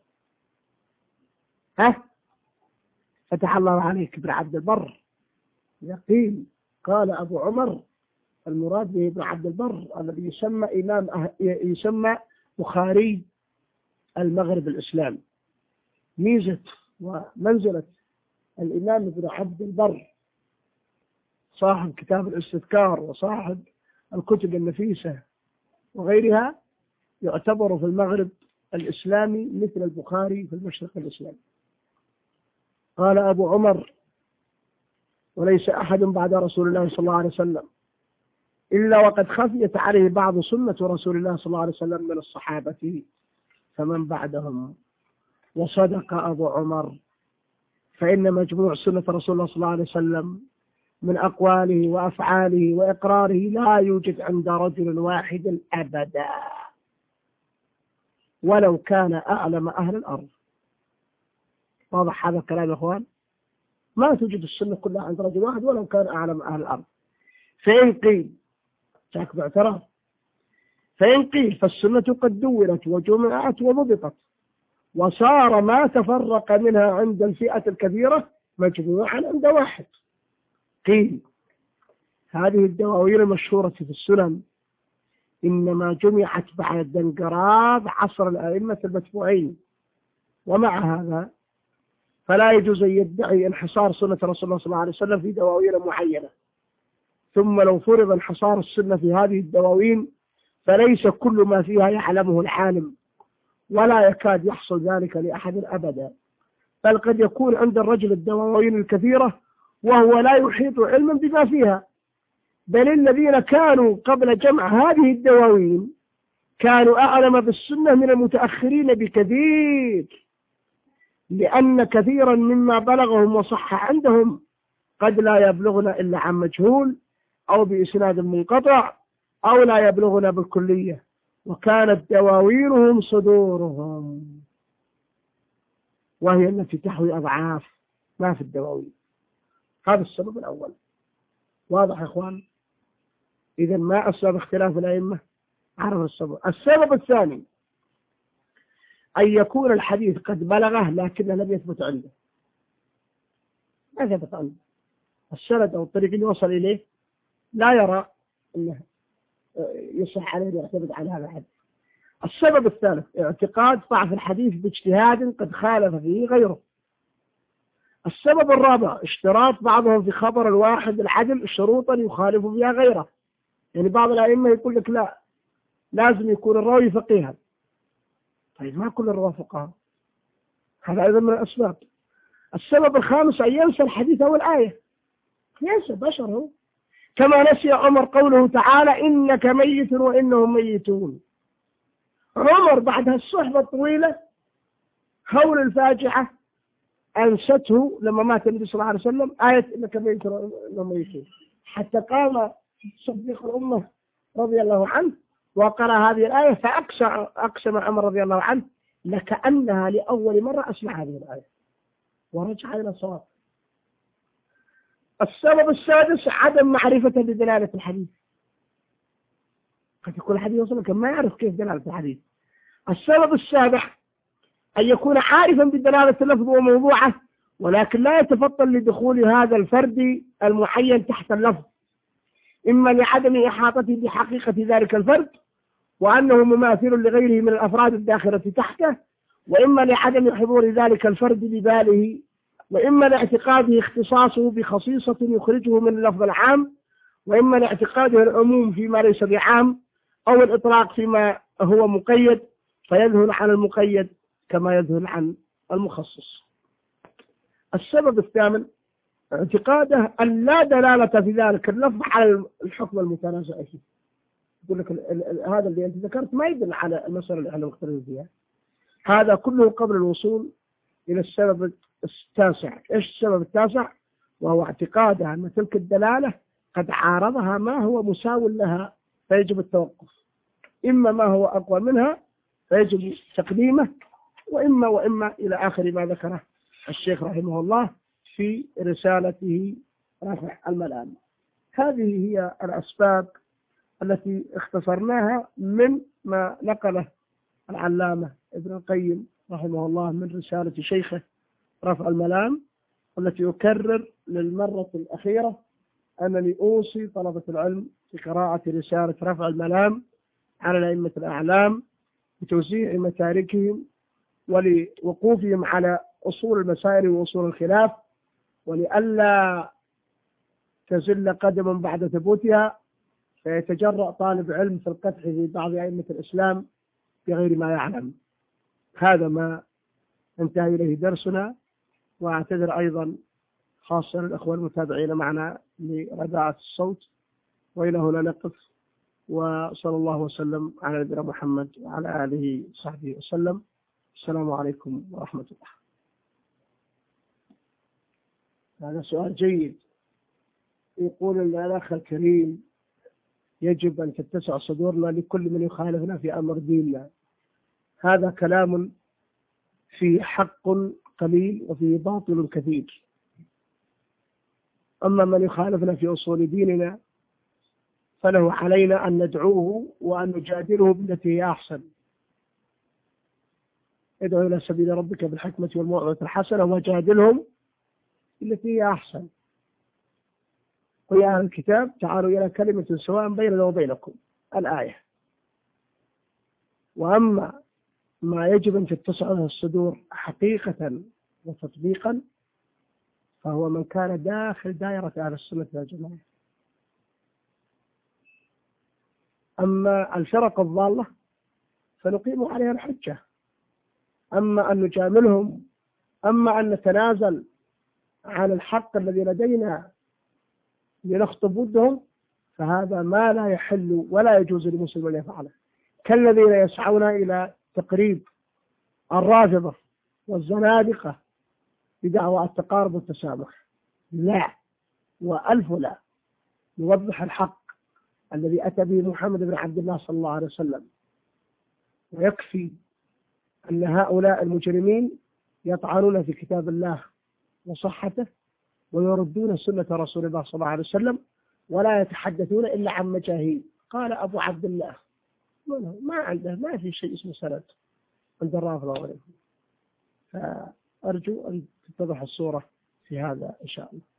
[SPEAKER 2] ها؟ فتح الله عليك ابن عبد البر. يقين. قال أبو عمر المراد به ابن عبد البر الذي يسمى إمام أه... يسمى بخاري المغرب الإسلامي. ميزة ومنزلة الإمام ابن عبد البر صاحب كتاب الاستذكار وصاحب الكتب النفيسة وغيرها يعتبر في المغرب الإسلامي مثل البخاري في المشرق الإسلامي. قال أبو عمر: وليس أحد بعد رسول الله صلى الله عليه وسلم إلا وقد خفيت عليه بعض سنة رسول الله صلى الله عليه وسلم من الصحابة فمن بعدهم. وصدق أبو عمر، فإن مجموع سنة رسول الله صلى الله عليه وسلم من أقواله وأفعاله وإقراره لا يوجد عند رجل واحد أبدا ولو كان أعلم أهل الأرض. واضح هذا الكلام يا أخوان؟ ما توجد السنة كلها عند رجل واحد ولو كان أعلم أهل الأرض. فإن قيل شاك باعتراف فإن قيل فالسنة قد دورت وجمعت وضبطت وصار ما تفرق منها عند الفئة الكثيرة مجموعا عند واحد. قيل هذه الدواوين المشهورة في السنن إنما جمعت بعد انقراض عصر الأئمة المتبوعين، ومع هذا فلا يجوز أن يدعي انحصار سنة رسول الله صلى الله عليه وسلم في دواوين معينة. ثم لو فرض انحصار السنة في هذه الدواوين فليس كل ما فيها يعلمه العالم، ولا يكاد يحصل ذلك لأحد أبدا، بل قد يكون عند الرجل الدواوين الكثيرة وهو لا يحيط علما بما فيها. بل الذين كانوا قبل جمع هذه الدواوين كانوا أعلم بالسنة من المتأخرين بكثير، لأن كثيرا مما بلغهم وصح عندهم قد لا يبلغنا إلا عن مجهول أو بإسناد منقطع أو لا يبلغنا بالكلية، وكانت دواوينهم صدورهم، وهي التي تحوي أضعاف ما في الدواوين. هذا السبب الأول. واضح يا إخوان؟ إذا ما أسباب اختلاف الأئمة؟ عرف السبب. السبب الثاني أن يكون الحديث قد بلغه لكنه لم يثبت عنده. ما ثبت عنده السند أو الطريق اللي وصل إليه لا يرى أنه يصح عليه يعتمد على هذا الحديث. السبب الثالث اعتقاد ضعف الحديث باجتهاد قد خالف فيه غيره. السبب الرابع اشتراط بعضهم في خبر الواحد العدل شروطا يخالف فيها غيره. يعني بعض الأئمة يقول لك لا لازم يكون الراوي فقيها. طيب ما كل الرواة فقهاء، هذا أيضا من الأسباب. السبب الخامس أن ينسى الحديث أو الآية. ينسى بشر هو، كما نسي عمر قوله تعالى إنك ميت وإنهم ميتون. عمر بعد الصحبة الطويلة هول الفاجعة أنسته لما مات النبي صلى الله عليه وسلم آية إنك ميت وإنهم ميتون، حتى قام صديق الأمة رضي الله عنه وقرأ هذه الآية فأقسم عمر رضي الله عنه لكأنها لأول مرة أسمع هذه الآية ورجع إلى الصواب. السبب السادس عدم معرفة بدلالة الحديث. قد يكون الحديث وصل لكن ما يعرف كيف دلالة الحديث. السبب السابع أن يكون عارفا بدلالة اللفظ وموضوعه ولكن لا يتفطن لدخول هذا الفرد المعين تحت اللفظ، إما لعدم إحاطته بحقيقة ذلك الفرد وأنه مماثل لغيره من الأفراد الداخلة تحته، وإما لعدم حضور ذلك الفرد بباله، وإما لاعتقاده اختصاصه بخصيصة يخرجه من اللفظ العام، وإما لاعتقاده العموم فيما ليس بعام، أو الإطلاق فيما هو مقيد فيذهل عن المقيد كما يذهل عن المخصص. السبب الثامن اعتقاده أن لا دلالة في ذلك اللفظ على الحكم المتنازع فيه. يقول لك هذا اللي أنت ذكرت ما يدل على المسألة اللي احنا مختلفين فيها. هذا كله قبل الوصول إلى السبب التاسع. إيش السبب التاسع؟ وهو اعتقاده أن تلك الدلالة قد عارضها ما هو مساو لها فيجب التوقف، إما ما هو أقوى منها فيجب تقديمه، وإما وإما إلى آخر ما ذكره الشيخ رحمه الله في رسالته رفع الملام. هذه هي الأسباب التي اختصرناها من ما نقله العلامة ابن القيم رحمه الله من رسالة شيخه رفع الملام، والتي أكرر للمرة الأخيرة أنني أوصي طلبة العلم بقراءة رسالة رفع الملام على الأئمة الأعلام بتوزيع متاركهم ولوقوفهم على أصول المسائل وأصول الخلاف، ولئلا تزل قدم بعد ثبوتها فيتجرأ طالب علم في القدح في بعض أئمة الإسلام بغير ما يعلم. هذا ما انتهى إليه درسنا، وأعتذر أيضا خاصة الأخوة المتابعين معنا لرداعة الصوت. وإلى هنا نقف، وصلى الله وسلم على نبينا محمد وعلى آله وصحبه وسلم. السلام عليكم ورحمة الله. هذا سؤال جيد. يقول الأخ الكريم: يجب أن تتسع صدورنا لكل من يخالفنا في أمر ديننا. هذا كلام فيه حق قليل وفيه باطل كثير. أما من يخالفنا في أصول ديننا فله علينا أن ندعوه وأن نجادله بالتي هي أحسن. ادعو إلى سبيل ربك بالحكمة والموعظة الحسنة وجادلهم بالتي هي أحسن. ويا أهل الكتاب تعالوا إلى كلمة سواء بيننا وبينكم، الآية. وأما ما يجب أن تتسع له الصدور حقيقة وتطبيقا فهو من كان داخل دائرة أهل السنة والجماعة. أما الفرق الضالة فنقيم عليها الحجة. أما أن نجاملهم، أما أن نتنازل عن الحق الذي لدينا لنخطب ودهم، فهذا ما لا يحل ولا يجوز للمسلم أن يفعله. كالذين يسعون إلى تقريب الرافضة والزنادقة بدعوى التقارب والتسامح. لا، وألف لا. نوضح الحق الذي أتى به محمد بن عبد الله صلى الله عليه وسلم، ويكفي أن هؤلاء المجرمين يطعنون في كتاب الله وصحته ويردون سنة رسول الله صلى الله عليه وسلم ولا يتحدثون إلا عن مجاهيل. قال أبو عبد الله ما عنده، ما في شيء اسمه سند عند الرافضة وغيرهم. فأرجو أن تتضح الصورة في هذا إن شاء الله.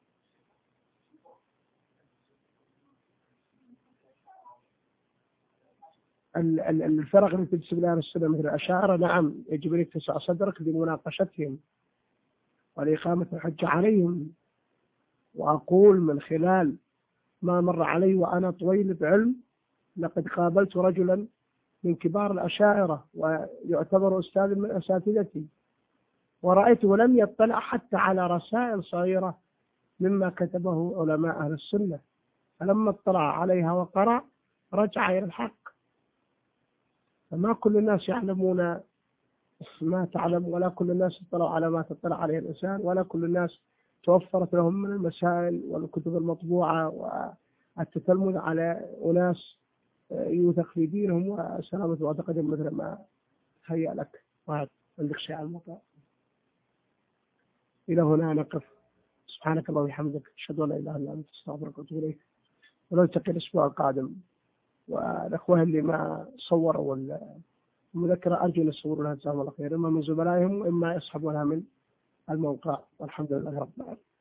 [SPEAKER 2] الفرق التي تنسب لها السنة مثل الأشاعرة، نعم يجب أن يتسع صدرك لمناقشتهم والإقامة الحجة عليهم. وأقول من خلال ما مر علي وأنا طويل بعلم، لقد قابلت رجلا من كبار الأشاعرة ويعتبر أستاذ من أساتذتي، ورأيته لم يطلع حتى على رسائل صغيرة مما كتبه علماء أهل السنة، فلما اطلع عليها وقرأ رجع إلى الحق. فما كل الناس يعلمون ما تعلم، ولا كل الناس اطلعوا على ما تطلع عليه الإنسان، ولا كل الناس توفرت لهم من المسائل والكتب المطبوعة والتتلمذ على أناس يوثق في دينهم وسلامة معتقدهم مثل ما هيأ لك. واحد عندك شيء على الموضوع؟ إلى هنا نقف. سبحانك اللهم وبحمدك، أشهد أن لا إله إلا أنت، أستغفرك وأتوب إليك. ونلتقي الأسبوع القادم. والأخوة اللي ما صوروا المذكرة أرجو أن يصوروا لها جزاهم الله خير، إما من زملائهم وإما يسحبونها من الموقع. والحمد لله رب العالمين.